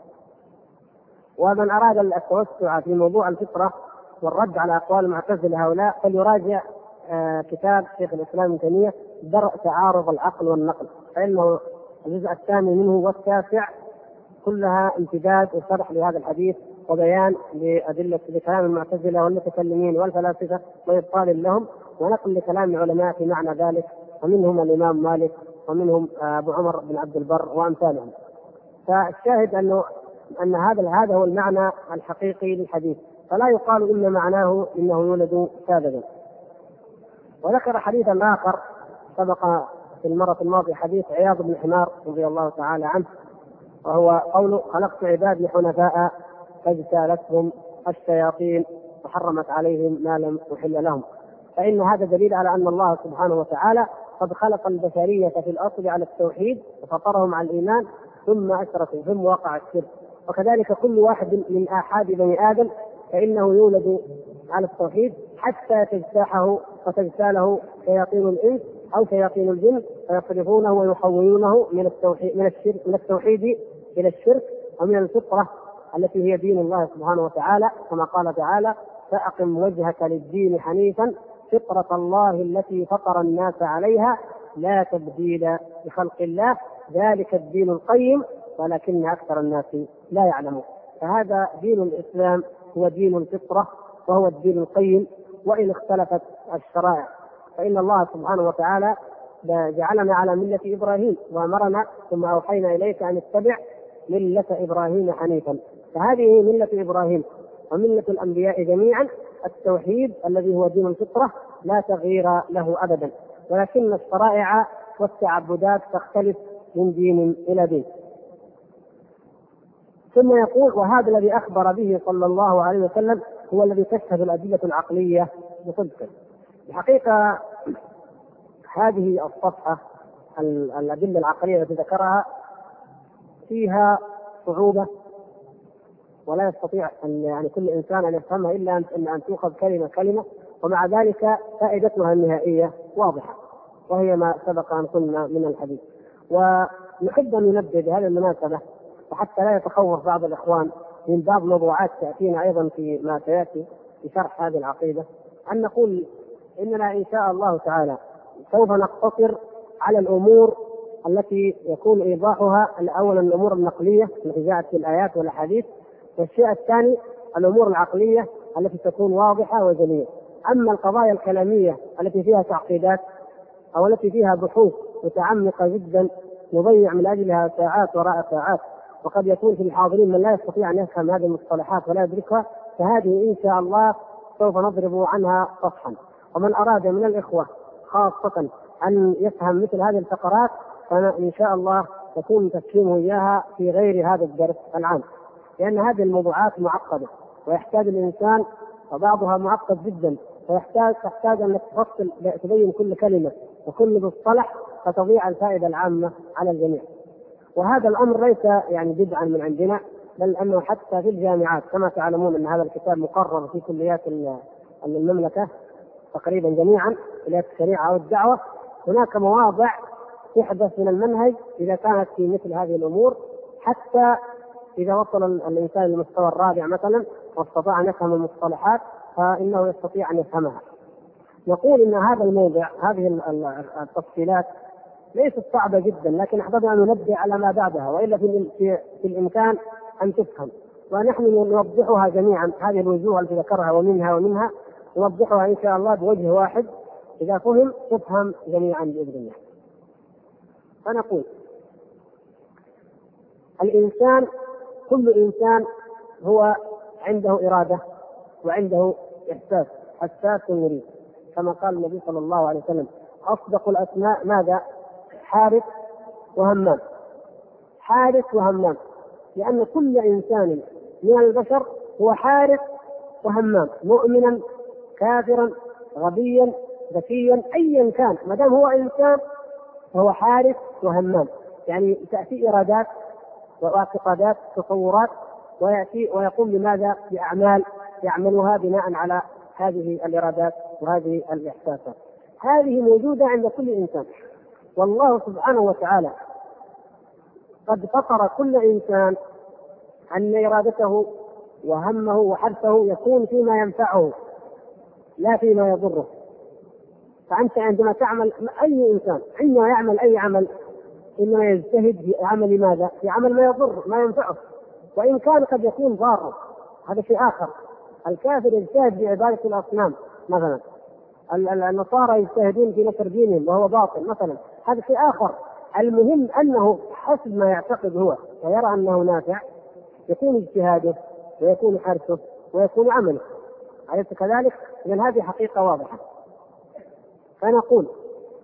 ومن أراد التوسع في موضوع الفطرة والرد على أقوال المعتزلة هؤلاء فليراجع كتاب شيخ الإسلام ابن تيمية درء تعارض العقل والنقل، فإنه الجزء الثاني منه والتاسع كلها امتداد وشرح لهذا الحديث وبيان لأدلة لكلام المعتزلة والمتكلمين والفلاسفة وإبطال لهم ونقل لكلام العلماء في معنى ذلك، ومنهم الإمام مالك ومنهم أبو عمر بن عبد البر وأمثالهم. فالشاهد أن هذا هو المعنى الحقيقي للحديث، فلا يقال إن معناه إنه يولد ساذجا. وذكر حديثا آخر سبق في المرة الماضية حديث عياض بن حمار رضي الله تعالى عنه، وهو قوله: خلقت عبادي حنفاء فاجتالتهم الشياطين وحرمت عليهم ما لم أحل لهم. فإن هذا دليل على أن الله سبحانه وتعالى قد خلق البشرية في الأصل على التوحيد وفطرهم على الإيمان، ثم أشركوا ثم وقع الشرك. وكذلك كل واحد من آحاد بني آدم فإنه يولد على التوحيد حتى تجتاحه وتجتاله شياطين الإنس أو شياطين الجن فيصرفونه ويحولونه من التوحيد إلى الشرك، ومن الفطرة التي هي دين الله سبحانه وتعالى، كما قال تعالى: فأقم وجهك للدين حنيفا فطرة الله التي فطر الناس عليها لا تبديل لخلق الله ذلك الدين القيم ولكن أكثر الناس لا يعلمون. فهذا دين الإسلام هو دين الفطرة وهو الدين القيم، وإن اختلفت الشرائع، فإن الله سبحانه وتعالى جعلنا على ملة إبراهيم وأمرنا: ثم أوحينا إليك أن اتبع ملة إبراهيم حنيفا. فهذه ملة إبراهيم وملة الأنبياء جميعا التوحيد الذي هو دين الفطرة لا تغيير له أبدا، ولكن الشرائع والتعبدات تختلف من دين إلى دين. ثم يقول: وهذا الذي أخبر به صلى الله عليه وسلم هو الذي تشهد الأدلة العقلية بصدقه. الحقيقة هذه الصفحة الأدلة العقلية التي ذكرها فيها صعوبة، ولا يستطيع يعني كل إنسان أن يفهمها إلا أن تؤخذ كلمة كلمة، ومع ذلك فائدتها النهائية واضحة، وهي ما سبق أن قلنا من الحديث. ونحب أن ننبه بهذه المناسبة، وحتى لا يتخوف بعض الإخوان من بعض موضوعات تأتينا أيضا في ما سيأتي في شرح هذه العقيدة، أن نقول إننا إن شاء الله تعالى سوف نقتصر على الأمور التي يكون إيضاحها أولا الأمور النقلية التي جاءت في الآيات والأحاديث، والشيء الثاني الأمور العقلية التي تكون واضحة وجلية. أما القضايا الكلامية التي فيها تعقيدات أو التي فيها بحوث متعمقة جدا نضيع من أجلها ساعات وراء ساعات، وقد يكون في الحاضرين من لا يستطيع أن يفهم هذه المصطلحات ولا يدركها، فهذه إن شاء الله سوف نضرب عنها صفحا. ومن أراد من الإخوة خاصة أن يفهم مثل هذه الفقرات فإن شاء الله تكون تفهيمه إياها في غير هذا الدرس العام، لأن هذه الموضوعات معقدة ويحتاج الإنسان، وبعضها معقد جدا، تحتاج أن تفصل تبين كل كلمة وكل مصطلح فتضيع الفائدة العامة على الجميع. وهذا الأمر ليس يعني بدعا من عندنا، بل أنه حتى في الجامعات كما تعلمون أن هذا الكتاب مقرر في كليات المملكة تقريبا جميعا، كليات الشريعة والدعوة، هناك مواضع تحدث من المنهج إذا كانت في مثل هذه الأمور، حتى إذا وصل الإنسان للمستوى الرابع مثلا واستطاع أن يفهم المصطلحات فإنه يستطيع أن يفهمها. نقول إن هذا الموضع هذه التفصيلات ليست صعبة جدا، لكن أحببنا أن ننبه على ما بعدها، وإلا في الإمكان أن تفهم، ونحن نوضحها جميعا هذه الوجوه التي ذكرها ومنها نوضحها إن شاء الله بوجه واحد، إذا فهم تفهم جميعا بإذن الله. فنقول الإنسان كل إنسان هو عنده إرادة وعنده إحساس، حساس يريد، كما قال النبي صلى الله عليه وسلم: أصدق الأسماء ماذا؟ حارث وهمام. حارث وهمام، لأن كل إنسان من البشر هو حارث وهمام، مؤمنا كافرا غبيا ذكيا أيا كان، ما دام هو إنسان فهو حارث وهمام. يعني تأتي إرادات واعتقادات تصورات، ويأتي ويقوم بماذا؟ بأعمال يعملها بناء على هذه الإرادات وهذه الإحساسات. هذه موجودة عند كل إنسان، والله سبحانه وتعالى قد فطر كل إنسان أن إرادته وهمه وحرصه يكون فيما ينفعه لا فيما يضره. فأنت عندما تعمل، أي إنسان عندما يعمل أي عمل إنما يجتهد في عمل ماذا؟ في عمل ما يضر ما ينفعه، وإن كان قد يكون ضارا، هذا شيء آخر. الكافر يجتهد في عبادة الأصنام مثلا، النصارى يجتهدون في نشر دينهم وهو باطل مثلا، هذا شيء آخر. المهم أنه حسب ما يعتقد هو ويرى أنه نافع يكون اجتهاده ويكون حرصه ويكون عمله، أليس كذلك؟ إذن هذه حقيقة واضحة. فنقول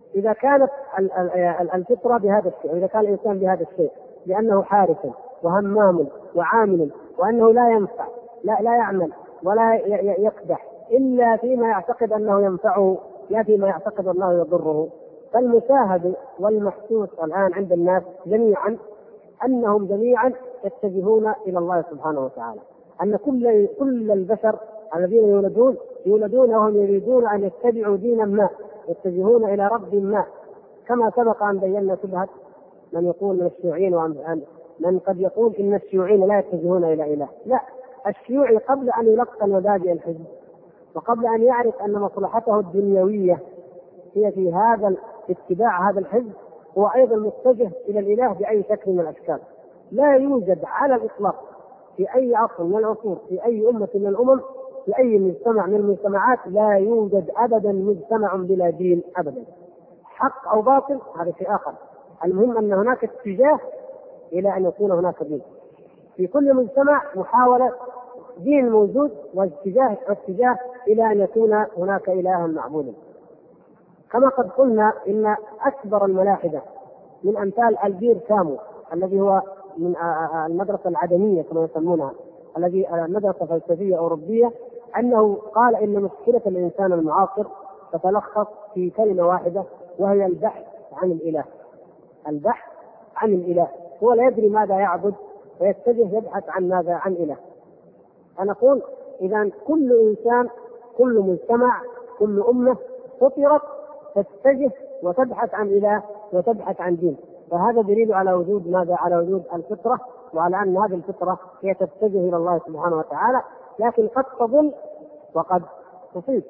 إذا كانت الفطرة بهذا الشيء، وإذا كان الإنسان بهذا الشيء لأنه حارس وهمام وعامل، وأنه لا ينفع لا يعمل ولا يقدح إلا فيما يعتقد أنه ينفعه لا فيما يعتقد أنه يضره. فالمشاهد والمحسوس الآن عند الناس جميعا أنهم جميعا يتجهون إلى الله سبحانه وتعالى، أن كل البشر الذين يولدون وهم يريدون أن يتبعوا دينا ما، يتجهون إلى رب ما، كما سبق أن بينا شبهة من يقول من الشيوعيين من قد يقول إن الشيوعيين لا يتجهون إلى إله. لا، الشيوعي قبل أن يلقن مبادئ الحزب وقبل أن يعرف أن مصلحته الدنيوية هي في هذا اتباع هذا الحزب هو أيضا متجه إلى الإله بأي شكل من الأشكال. لا يوجد على الإطلاق في أي عصر من العصور، في أي أمة من الأمم، في أي مجتمع من المجتمعات، لا يوجد أبدا مجتمع بلا دين أبدا، حق أو باطل هذا شيء آخر. المهم أن هناك اتجاه إلى أن يكون هناك دين. في كل مجتمع محاولة دين موجود واتجاه إلى أن يكون هناك إلها معبودا. كما قد قلنا إن أكبر الملاحدة من أمثال البير كامو الذي هو من المدرسة العدمية كما يسمونها، الذي مدرسة فلسفية أوروبية، أنه قال إن مشكلة الإنسان المعاصر تتلخص في كلمة واحدة وهي البحث عن الإله. البحث عن الإله، هو لا يدري ماذا يعبد ويتجه يبحث عن ماذا؟ عن إله. أنا أقول إذا كل إنسان، كل مجتمع، كل أمة فطرت تتجه وتبحث عن إله وتبحث عن دين، فهذا دليل على وجود ماذا؟ على وجود الفطرة، وعلى أن هذه الفطرة هي تتجه إلى الله سبحانه وتعالى، لكن قد تضل وقد تصيب.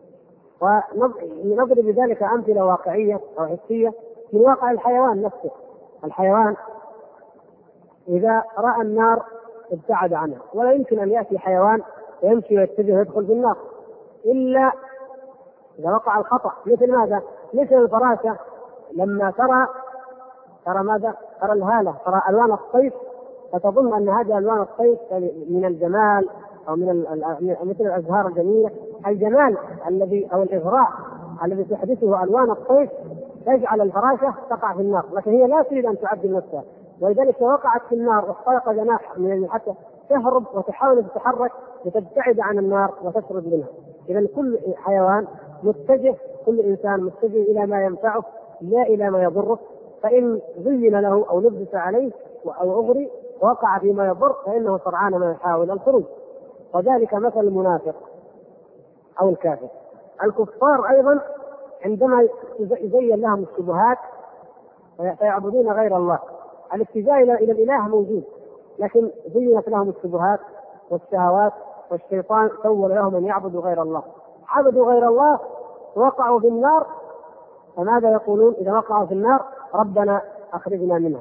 ونضرب بذلك أمثلة واقعية أو حسية من واقع الحيوان نفسه. الحيوان إذا رأى النار ابتعد عنها، ولا يمكن أن يأتي حيوان ويمشي ويتجه ويدخل في النار إلا إذا وقع الخطأ. مثل ماذا؟ مثل الفراشة لما ترى ماذا؟ ترى الهالة، ترى ألوان الصيف، فتظن أن هذه ألوان الصيف من الجمال أو مثل الأزهار الجميلة. الجمال الذي أو الإغراء الذي تحدثه ألوان الصيف تجعل الفراشة تقع في النار، لكن هي لا تريد أن تعدل نفسها، ولذلك وقعت في النار واخترق جناح من حتى تهرب وتحاول تتحرك لتبتعد عن النار وتشرد منها. إذا كل حيوان متجه، كل إنسان متجه إلى ما ينفعه لا إلى ما يضره، فإن زين له أو لبس عليه أو أغري وقع فيما يضر فإنه سرعان ما يحاول الخروج. وذلك مثل المنافق أو الكافر. الكفار أيضا عندما يزين لهم الشبهات فيعبدون غير الله. الاتجاه إلى الإله موجود، لكن زينت لهم الشبهات والشهوات، والشيطان سول لهم أن يعبدوا غير الله. عبدوا غير الله وقعوا في النار، فماذا يقولون إذا وقعوا في النار؟ ربنا أخرجنا منها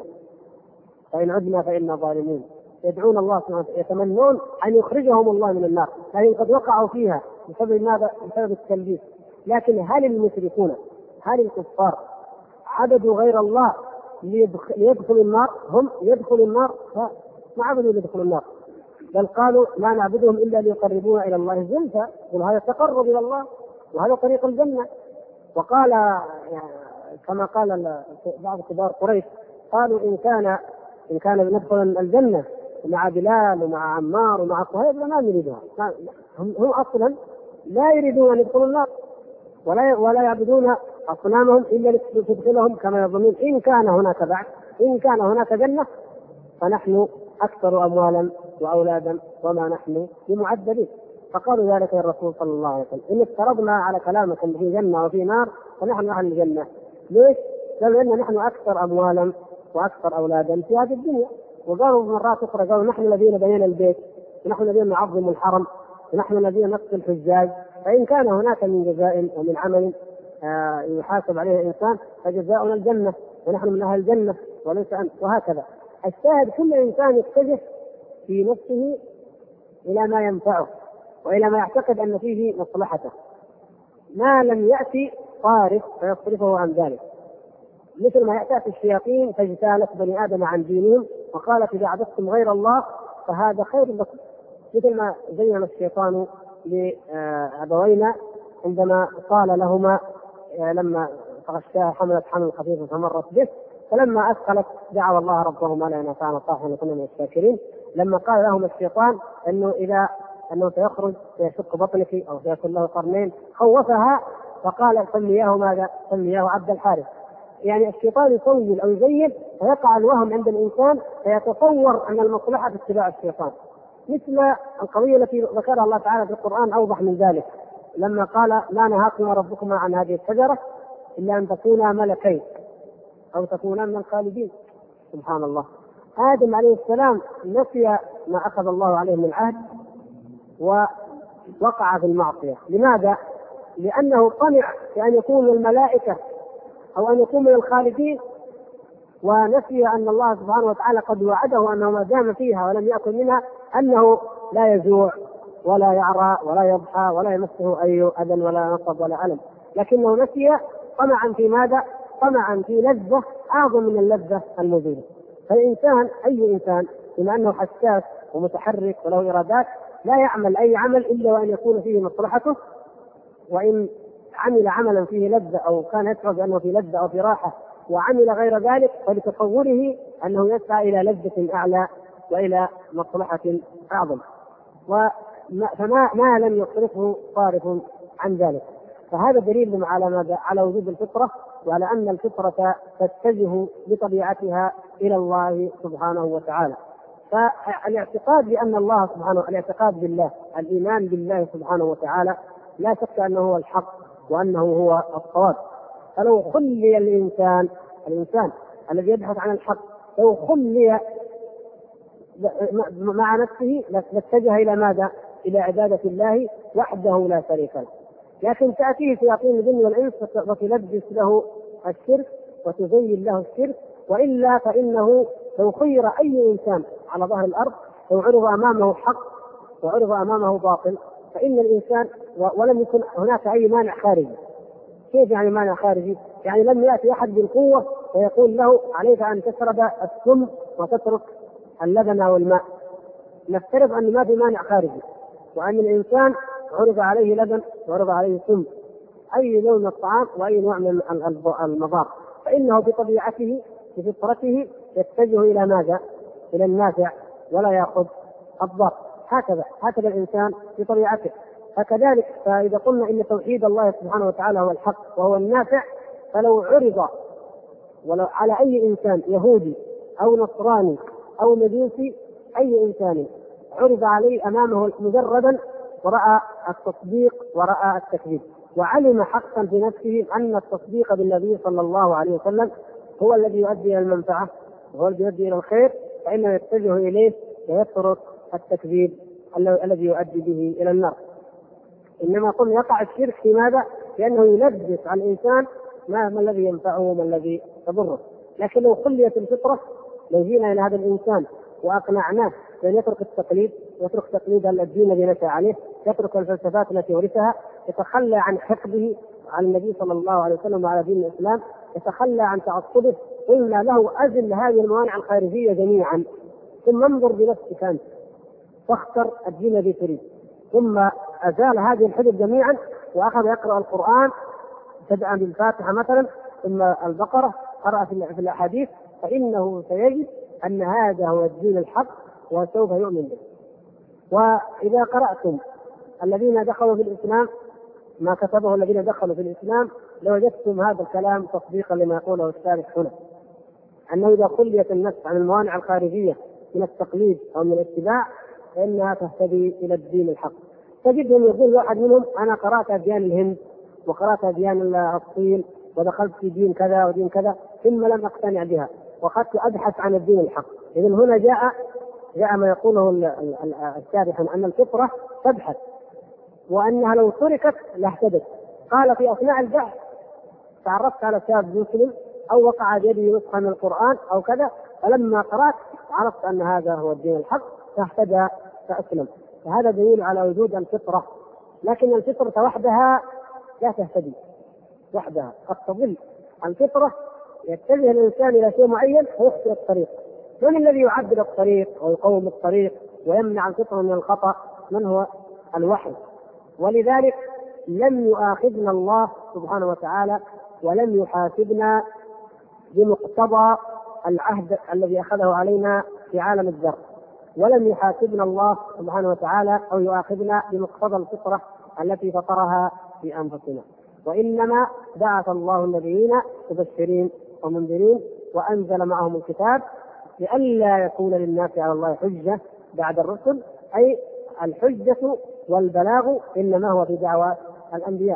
فإن عدنا فإنا ظالمون. يدعون الله سبحانه وتعالى، يتمنون أن يخرجهم الله من النار، لكن قد وقعوا فيها بسبب ماذا؟ بسبب التلبيس. لكن هل المشركون، هل الكفار عبدوا غير الله ليدخلوا النار؟ هم يدخلوا النار؟ ما عبدوا ليدخلوا النار، بل قالوا ما نعبدهم إلا ليقربونا إلى الله زلفى، وهذا التقرب إلى الله وهذا طريق الجنة. وقال كما قال بعض كبار قريش قالوا إن كان ندخل الجنة مع بلال ومع عمار ومع صهيب ما نريدها. هم أصلا لا يريدون أن يدخلوا النار ولا يعبدون أصنامهم إلا لتدخلهم كما يظنون. إن كان هناك بعد، إن كان هناك جنة فنحن أكثر أموالا وأولادا وما نحن بمعذبين. فقالوا ذلك للرسول صلى الله عليه وسلم: إن افترضنا على كلامك أن في جنة وفي نار فنحن أهل الجنة. ليش؟ قالوا إن نحن أكثر أموالا وأكثر أولادا في هذه الدنيا. وقالوا مرات أخرى قالوا نحن الذين بنينا البيت، ونحن الذين نعظم الحرم، ونحن الذين نقتل الحجاج، فإن كان هناك من جزاء ومن عمل يحاسب عليه الإنسان فجزاؤنا الجنة ونحن من أهل الجنة وليس أنت. وهكذا الشاهد كل إنسان يتجه في نفسه إلى ما ينفعه وإلى ما يعتقد أن فيه مصلحته، ما لم يأتي صارف فيصرفه عن ذلك. مثل ما يأتي الشياطين فاجتالت بني آدم عن دينهم وقالت إذا عبدتم غير الله فهذا خير لكم، مثل ما زين الشيطان لأبوينا عندما قال لهما لما فغشاها حملت حمل خفيفا فمرت به، فلما أثقلت دعوا الله ربهما لا نفعنا صاحبا وكنا من الشاكرين. لما قال لهم الشيطان أنه سيخرج سيشق بطنك أو سيكون له قرنين خوفها، فقال سمياه ماذا؟ سمياه عبد الحارث. يعني الشيطان يصول أو يزين فيقع الوهم عند الإنسان فيتصور أن المصلحة في اتباع الشيطان، مثل القضية التي ذكرها الله تعالى في القرآن أوضح من ذلك لما قال لا نهاكما ربكما عن هذه الشجرة إلا أن تكونا ملكين أو تكونا من الخالدين. سبحان الله. آدم عليه السلام نسي ما أخذ الله عليه من عهد ووقع في المعصية. لماذا؟ لأنه طمع في أن يكون من الملائكة أو أن يكون من الخالدين، ونسي أن الله سبحانه وتعالى قد وعده أنه ما دام فيها ولم يأكل منها أنه لا يجوع ولا يعرى ولا يضحى ولا يمسه أي أذى ولا نصب ولا ألم، لكنه نسي طمعا في ماذا؟ طمعا في لذة أعظم من اللذة الموجودة. فالإنسان أي إنسان بما أنه حساس ومتحرك وله إرادات لا يعمل أي عمل إلا وأن يكون فيه مصلحته، وإن عمل عملا فيه لذة أو كان يشعر بأنه في لذة أو في راحة وعمل غير ذلك فلتصوره أنه يسعى إلى لذة أعلى وإلى مصلحة أعظم، فما لم يصرفه صارف عن ذلك. فهذا دليل على ماذا؟ على وجود الفطرة، وعلى أن الفطرة تتجه بطبيعتها إلى الله سبحانه وتعالى. فالاعتقاد بأن الله سبحانه، الاعتقاد بالله، الإيمان بالله سبحانه وتعالى لا شك أنه هو الحق وأنه هو الصواب. فلو خلي الإنسان الذي يبحث عن الحق لو خلي مع نفسه لاتجه إلى ماذا؟ إلى عبادة الله وحده لا شريك له. لكن تأتيه شياطين الجن والإنس وتلبس له الشرك وتزين له الشرك، وإلا فإنه لو خير أي إنسان على ظهر الأرض لو عرض أمامه حق وعرض أمامه باطل فإن الإنسان ولم يكن هناك أي مانع خارجي. كيف يعني مانع خارجي؟ يعني لم يأتي أحد بالقوة ويقول له عليك أن تشرب السم وتترك اللبن أو الماء. نفترض أن ما في مانع خارجي، وأن الإنسان عرض عليه لبن وعرض عليه سم، أي نوع من الطعام وأي نوع من المضار، فإنه بطبيعته بفطرته يتجه إلى ماذا؟ إلى النافع ولا يأخذ الضار. هكذا الإنسان بطبيعته. فكذلك فإذا قلنا إن توحيد الله سبحانه وتعالى هو الحق وهو النافع، فلو عرض ولو على أي إنسان يهودي أو نصراني أو مجوسي، أي إنسان عرض عليه أمامه مجردا ورأى التصديق ورأى التكذيب وعلم حقا في نفسه أن التصديق بالنبي صلى الله عليه وسلم هو الذي يؤدي إلى المنفعة وهو الذي يؤدي إلى الخير، فإنه يتجه إليه ويترك التكذيب الذي يؤدي به إلى النار. إنما قلنا يقع الشرك في ماذا؟ لأنه يلبس على الإنسان ما الذي ينفعه وما الذي يضره. لكن لو خليت الفطرة، لو جينا إلى هذا الإنسان وأقنعناه بأن يترك التقليد، يترك تقليد الدين الذي نشأ عليه، يترك الفلسفات التي ورثها، يتخلى عن حقده على النبي صلى الله عليه وسلم وعلى دين الإسلام، يتخلى عن تعصبه، قلنا له أزل هذه الموانع الخارجية جميعا، ثم انظر بنفسك أنت فاختر الدين الذي تريد. ثم أزال هذه الحجج جميعا وأخذ يقرأ القرآن تبعا بالفاتحة مثلا ثم البقرة، قرأ في الأحاديث، فإنه سيجد أن هذا هو الدين الحق وسوف يؤمن به. وإذا قرأتم الذين دخلوا في الإسلام ما كتبه الذين دخلوا في الإسلام لوجدتم هذا الكلام تصديقا لما يقوله الشارح هنا، أنه إذا خليت النفس عن الموانع الخارجية من التقليد أو من الاتباع فإنها تهتدي إلى الدين الحق. تجدهم يقول واحد منهم أنا قرأت أديان الهند وقرأت أديان الصين ودخلت في دين كذا ودين كذا ثم لم أقتنع بها وأخذت أبحث عن الدين الحق. إذن هنا جاء ما يقوله الشارح أن الفطرة تبحث وأنها لو تركت لاهتدت. قال في أثناء البحث تعرفت على شاب مسلم أو وقع بيدي نسخة من القرآن أو كذا، فلما قرأت عرفت أن هذا هو الدين الحق فاهتدى فأسلم. فهذا دليل على وجود الفطرة، لكن الفطرة وحدها لا تهتدي وحدها، قد تضل. الفطرة يتجه الإنسان إلى شيء معين ويخطئ الطريق. من الذي يعدل الطريق ويقوم الطريق ويمنع الفطرة من الخطأ؟ من هو؟ الوحي. ولذلك لم يؤاخذنا الله سبحانه وتعالى ولم يحاسبنا بمقتضى العهد الذي أخذه علينا في عالم الذر، ولم يحاسبنا الله سبحانه وتعالى أو يؤاخذنا بمقتضى الفطرة التي فطرها في أنفسنا، وإنما بعث الله النبيين مبشرين ومنذرين وأنزل معهم الكتاب لئلا يكون للناس على الله حجة بعد الرسل، أي الحجة والبلاغ إنما هو في دعوة الأنبياء.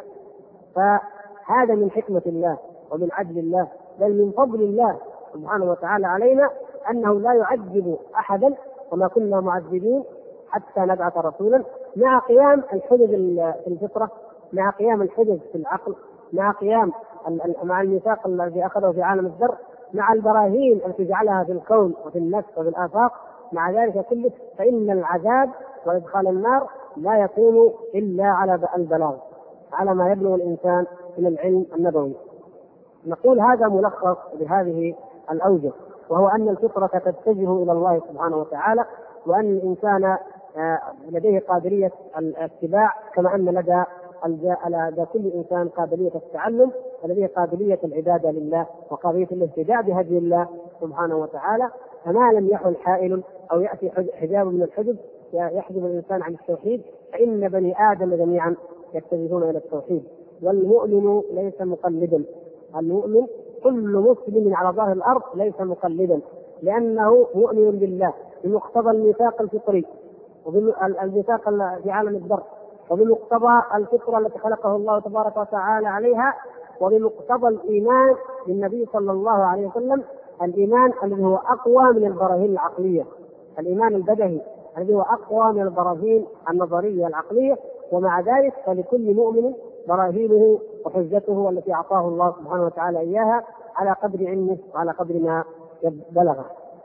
فهذا من حكمة الله ومن عدل الله، بل من فضل الله سبحانه وتعالى علينا أنه لا يعذب أحدا، وما كنا معذبين حتى نبعث رسولا، مع قيام الحجج في الفطرة، مع قيام الحجج في العقل، مع قيام مع الميثاق الذي أخذه في عالم الذر، مع البراهين التي جعلها في الكون وفي النفس وفي الآفاق. مع ذلك كله فإن العذاب وإدخال النار لا يكون إلا على البلاغ، على ما يبلغ الإنسان من العلم النبوي. نقول هذا ملخص بهذه الأوجه، وهو أن الفطرة تتجه إلى الله سبحانه وتعالى، وأن الإنسان لديه قابلية الاتباع، كما أن لدى كل إنسان قابلية التعلم، ولديه قابلية العبادة لله وقابلية الاهتداء بهدي الله سبحانه وتعالى. فما لم يحل حائل أو يأتي حجاب من الحجب يحجب الإنسان عن التوحيد، فإن بني آدم جميعا يتجهون إلى التوحيد. والمؤمن ليس مقلدا، المؤمن كل مسلم على ظهر الأرض ليس مقلدا، لأنه مؤمن بالله بمقتضى الميثاق الفطري والميثاق في عالم الذر، وبمقتضى الفطرة التي خلقه الله تبارك وتعالى عليها، وبمقتضى الإيمان بالنبي صلى الله عليه وسلم، الإيمان الذي هو أقوى من البراهين العقلية، الإيمان البدهي الذي هو أقوى من البراهين النظرية العقلية. ومع ذلك فلكل مؤمن براهينه وحجته التي أعطاه الله سبحانه وتعالى إياها على قدر علمه وعلى قدر ما بلغه.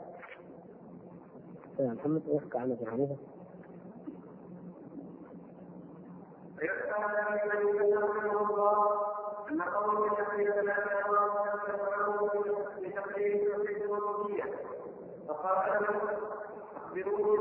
محمد يحكي عن ابي حنيفه. فقال أخبروني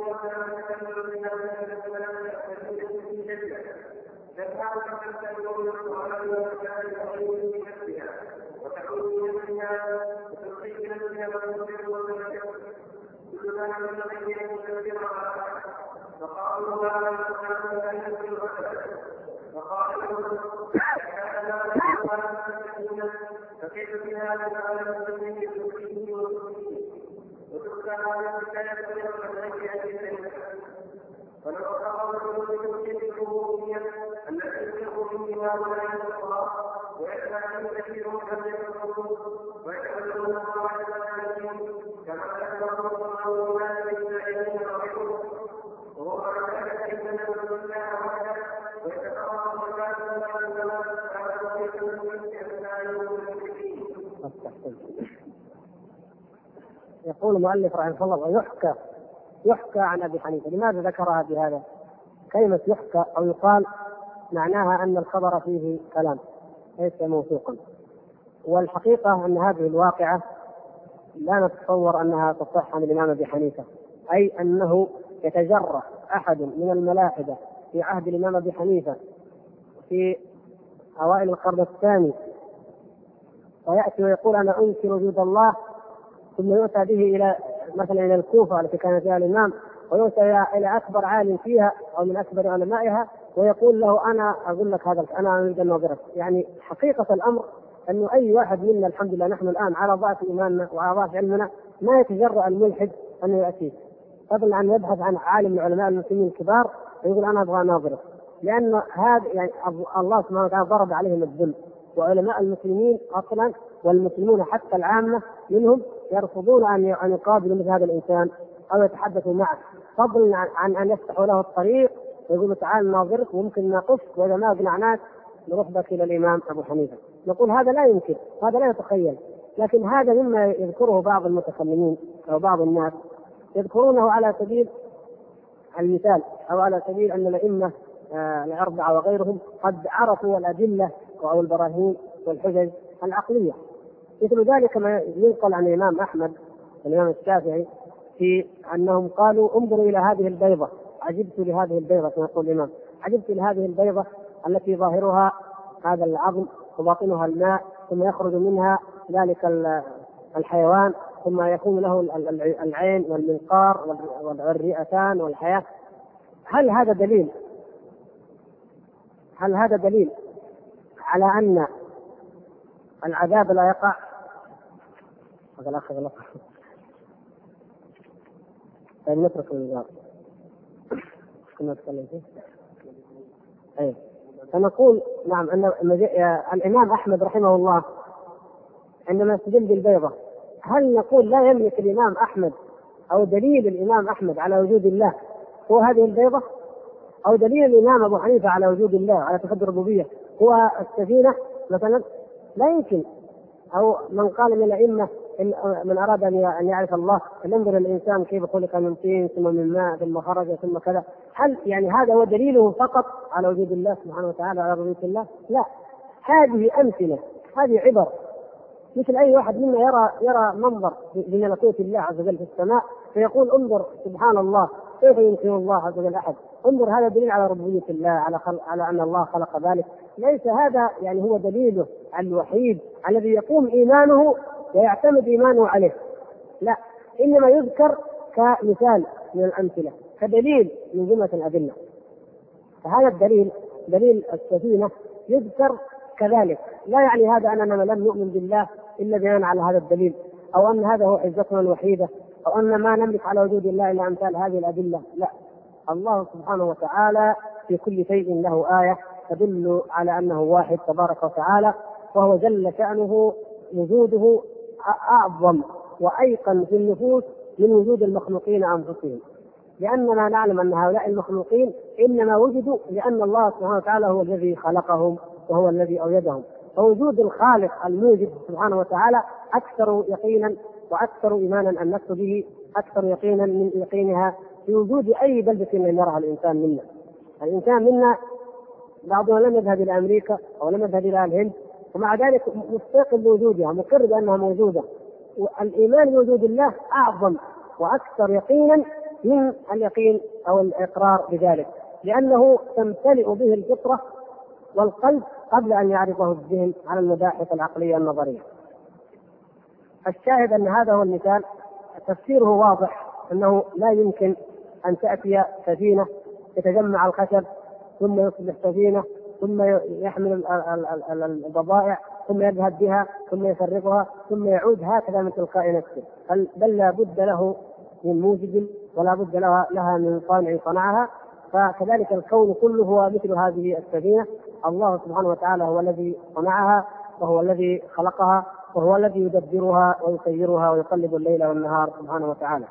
فكيف بهذا على ولو أخبروا بالربوبية التي يكون فيها ولا ينصر ويسمع كثير من يكفرون ويتكلمون عن العالمين كما ذكر الله ما ليس إليه غيره وهو على ذلك إن الله وحده ويتقرب مرات يقول المؤلف رحمه الله ويحكى عن ابي حنيفه. لماذا ذكرها بهذا؟ كلمه يحكى او يقال معناها ان الخبر فيه كلام ليس موثوقا، والحقيقه ان هذه الواقعه لا نتصور انها تصح عن الامام ابي حنيفه، اي انه يتجرأ احد من الملاحده في عهد الامام ابي حنيفه في اوائل القرن الثاني وياتي ويقول انا انكر وجود الله، ثم يؤتى به الى مثلا الى الكوفه التي كان فيها الامام، ويؤتى الى اكبر عالم فيها او من اكبر علمائها ويقول له انا اقول لك هذا، انا اريد ان اناظرك. يعني حقيقه الامر انه اي واحد منا الحمد لله نحن الان على ضعف ايماننا وعلى ضعف علمنا ما يتجرأ الملحد انه ياتيه، فضلا عن يبحث عن عالم من علماء المسلمين الكبار ويقول انا ابغى اناظرك، لان هذا يعني الله سبحانه وتعالى ضرب عليهم الذل، وعلماء المسلمين اصلا والمسلمون حتى العامه منهم يرفضون ان يقابلوا مثل هذا الانسان او يتحدثوا معه، فضلا عن ان يفتحوا له الطريق ويقولوا تعال ناظرك وممكن ناقص، واذا ما اقنعناك نروح بك الى الامام ابو حنيفه. نقول هذا لا يمكن، هذا لا يتخيل، لكن هذا مما يذكره بعض المتكلمين او بعض الناس يذكرونه على سبيل المثال او على سبيل ان الائمه الاربعه وغيرهم قد عرفوا الادله او البراهين والحجج العقليه. مثل ذلك ما ينقل عن الامام احمد والامام الشافعي في انهم قالوا انظروا الى هذه البيضه، عجبت لهذه البيضه كما يقول الامام، عجبت لهذه البيضه التي ظاهرها هذا العظم وباطنها الماء ثم يخرج منها ذلك الحيوان، ثم يكون له العين والمنقار والرئتان والحياة. هل هذا دليل على أن العذاب لا يقع؟ طيب نترك النظام كنا نتكلم فيه. فنقول نعم أن الإمام أحمد رحمه الله عندما استدل بالبيضة، هل نقول لا يملك الإمام أحمد أو دليل الإمام أحمد على وجود الله هو هذه البيضة، أو دليل الإمام أبو حنيفة على وجود الله على توحيد الربوبية هو السفينة مثلا؟ لا يمكن. أو من قال من الأئمة من أراد أن يعرف الله فلينظر الإنسان كيف خلق من طين ثم من ماء ثم خرج ثم كذا. هل يعني هذا هو دليله فقط على وجود الله سبحانه وتعالى على ربوبية الله؟ لا، هذه أمثلة، هذه عبر، مثل أي واحد منا يرى منظر بملكوت الله عز وجل في السماء فيقول انظر سبحان الله كيف يمكن الله عز وجل أحد، انظر هذا دليل على ربوبية الله على أن الله خلق ذلك. ليس هذا يعني هو دليله الوحيد الذي يقوم إيمانه ويعتمد إيمانه عليه، لا، إنما يذكر كمثال من الأمثلة، كدليل من جملة الأدلة. فهذا الدليل دليل السفينة يذكر كذلك، لا يعني هذا أننا لم نؤمن بالله إلا بناء على هذا الدليل، أو أن هذا هو عزتنا الوحيدة، أو أن ما نملك على وجود الله إلا أمثال هذه الأدلة. لا، الله سبحانه وتعالى في كل شيء له آية تدل على أنه واحد تبارك وتعالى، وهو جل شأنه وجوده أعظم وأيقن في النفوس من وجود المخلوقين أنفسهم، لأننا نعلم أن هؤلاء المخلوقين إنما وجدوا لأن الله سبحانه وتعالى هو الذي خلقهم وهو الذي أوجدهم. فوجود الخالق الموجد سبحانه وتعالى أكثر يقينا وأكثر إيمانا النفس به، أكثر يقينا من يقينها في وجود أي بلدة لم يرها الإنسان منا. الإنسان منا بعضنا لم يذهب إلى أمريكا أو لم يذهب إلى الهند، ومع ذلك مستيقن بوجودها، مقر بأنها موجودة. والإيمان بوجود الله أعظم وأكثر يقينا من اليقين أو الإقرار بذلك، لأنه تمتلئ به الفطرة والقلب قبل أن يعرضه الذهن على المباحث العقلية النظرية. الشاهد أن هذا هو المثال، تفسيره واضح، أنه لا يمكن أن تأتي سفينة يتجمع الخشب ثم يصبح سفينة ثم يحمل البضائع ثم يذهب بها ثم يفرقها ثم يعود هكذا من تلقاء نفسه، بل لا بد له من موجد ولا بد لها من صانع صنعها. فكذلك الكون كله هو مثل هذه السفينة، الله سبحانه وتعالى هو الذي صنعها وهو الذي خلقها وهو الذي يدبرها ويسيرها ويقلب الليل والنهار سبحانه وتعالى.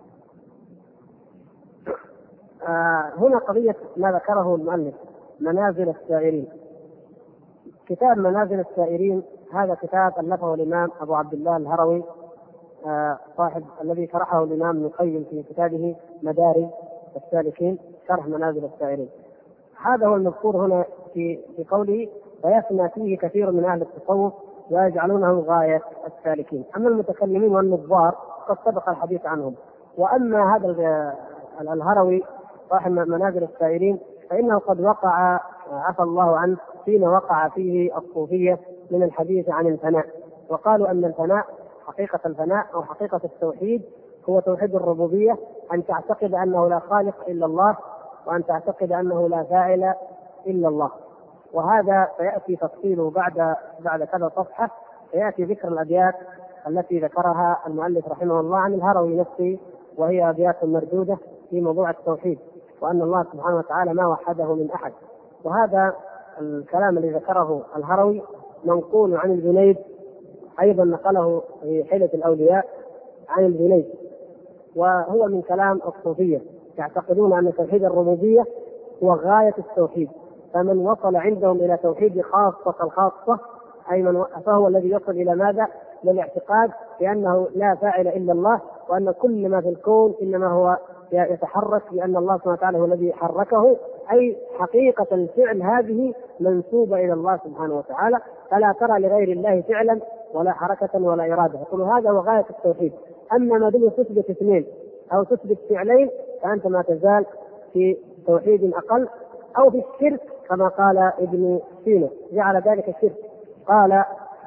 هنا قضية ما ذكره المؤلف منازل السائرين. كتاب منازل السائرين هذا كتاب ألفه الإمام أبو عبد الله الهروي، صاحب الذي شرحه الإمام ابن القيم في كتابه مدارج السالكين شرح منازل السائرين. هذا هو المذكور هنا في قوله ويفنى فيه كثير من أهل التصوف ويجعلونه غاية السالكين. أما المتكلمين والنظار قد سبق الحديث عنهم. وأما هذا الهروي صاحب منازل السائرين فإنه قد وقع عفى الله عنه فيما وقع فيه الصوفية من الحديث عن الفناء، وقالوا أن الفناء حقيقة الفناء أو حقيقة التوحيد هو توحيد الربوبية، أن تعتقد أنه لا خالق إلا الله وأن تعتقد أنه لا فاعل إلا الله. وهذا سيأتي تفصيله بعد كذا صفحة، سيأتي ذكر الأبيات التي ذكرها المؤلف رحمه الله عن الهروي نفسه، وهي أبيات مردودة في موضوع التوحيد وأن الله سبحانه وتعالى ما وحده من أحد. وهذا الكلام الذي ذكره الهروي منقول عن الجنيد، أيضا نقله في حيلة الأولياء عن الجنيد، وهو من كلام الصوفية، يعتقدون أن توحيد الربوبية هو غاية التوحيد، فمن وصل عندهم إلى توحيد خاصة الخاصة أي فهو الذي يصل إلى ماذا؟ للاعتقاد بأنه لا فاعل إلا الله، وأن كل ما في الكون إنما هو يتحرك لأن الله سبحانه وتعالى هو الذي حركه، أي حقيقة الفعل هذه منسوبة إلى الله سبحانه وتعالى، فلا ترى لغير الله فعلا ولا حركة ولا إرادة. يقول هذا هو غاية التوحيد. أما ما دون تثبت اثنين أو تثبت فعلين فأنت ما تزال في توحيد أقل أو في الشرك، كما قال ابن سينا جعل ذلك الشرك. قال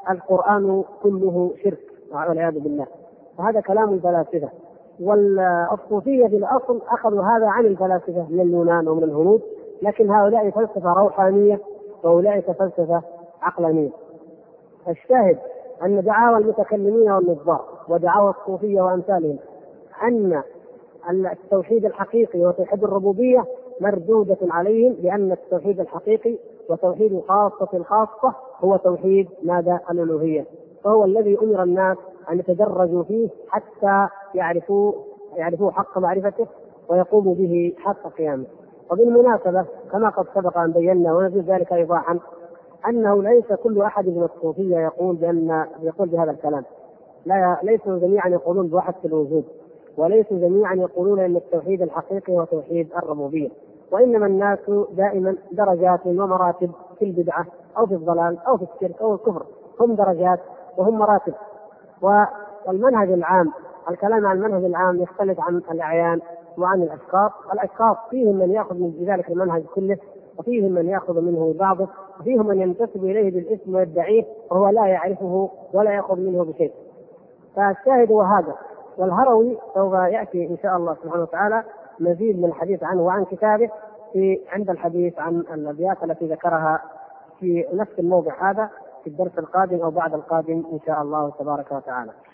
القرآن كله شرك والعياذ بالله. وهذا كلام الفلاسفة. والصوفية في الأصل أخذوا هذا عن الفلاسفة من اليونان ومن الهنود، لكن هؤلاء فلسفة روحانية وأولئك فلسفة عقلانية. الشاهد أن دعاوى المتكلمين والنظار ودعاوى الصوفية وأمثالهم أن التوحيد الحقيقي وتوحيد الربوبية مردودة عليهم، لأن التوحيد الحقيقي وتوحيد الخاصة هو توحيد ماذا؟ الألوهية، وهو الذي أمر الناس أن يتدرجوا فيه حتى يعرفوا حق معرفته ويقوموا به حق قيامه. وبالمناسبة كما قد سبق أن بينا ونزيد ذلك إيضاحا أنه ليس كل أحد من الصوفية يقول بهذا الكلام، ليسوا جميعا يقولون بوحدة الوجود، وليسوا جميعا يقولون أن التوحيد الحقيقي هو توحيد الربوبية، وإنما الناس دائما درجات ومراتب في البدعة أو في الضلال أو في الشرك أو الكفر، هم درجات وهم مراتب. والمنهج العام، الكلام عن المنهج العام يختلف عن الأعيان وعن الأشخاص. الأشخاص فيهم من يأخذ من ذلك المنهج كله، وفيهم من يأخذ منه بعضه، وفيهم من ينتسب إليه بالاسم ويدعيه وهو لا يعرفه ولا يأخذ منه بشيء. فالشاهد هو هذا. والهروي سوف يأتي إن شاء الله سبحانه وتعالى مزيد من الحديث عنه وعن كتابه عند الحديث عن الأبيات التي ذكرها في نفس الموضع هذا في الدرس القادم أو بعد القادم إن شاء الله تبارك وتعالى.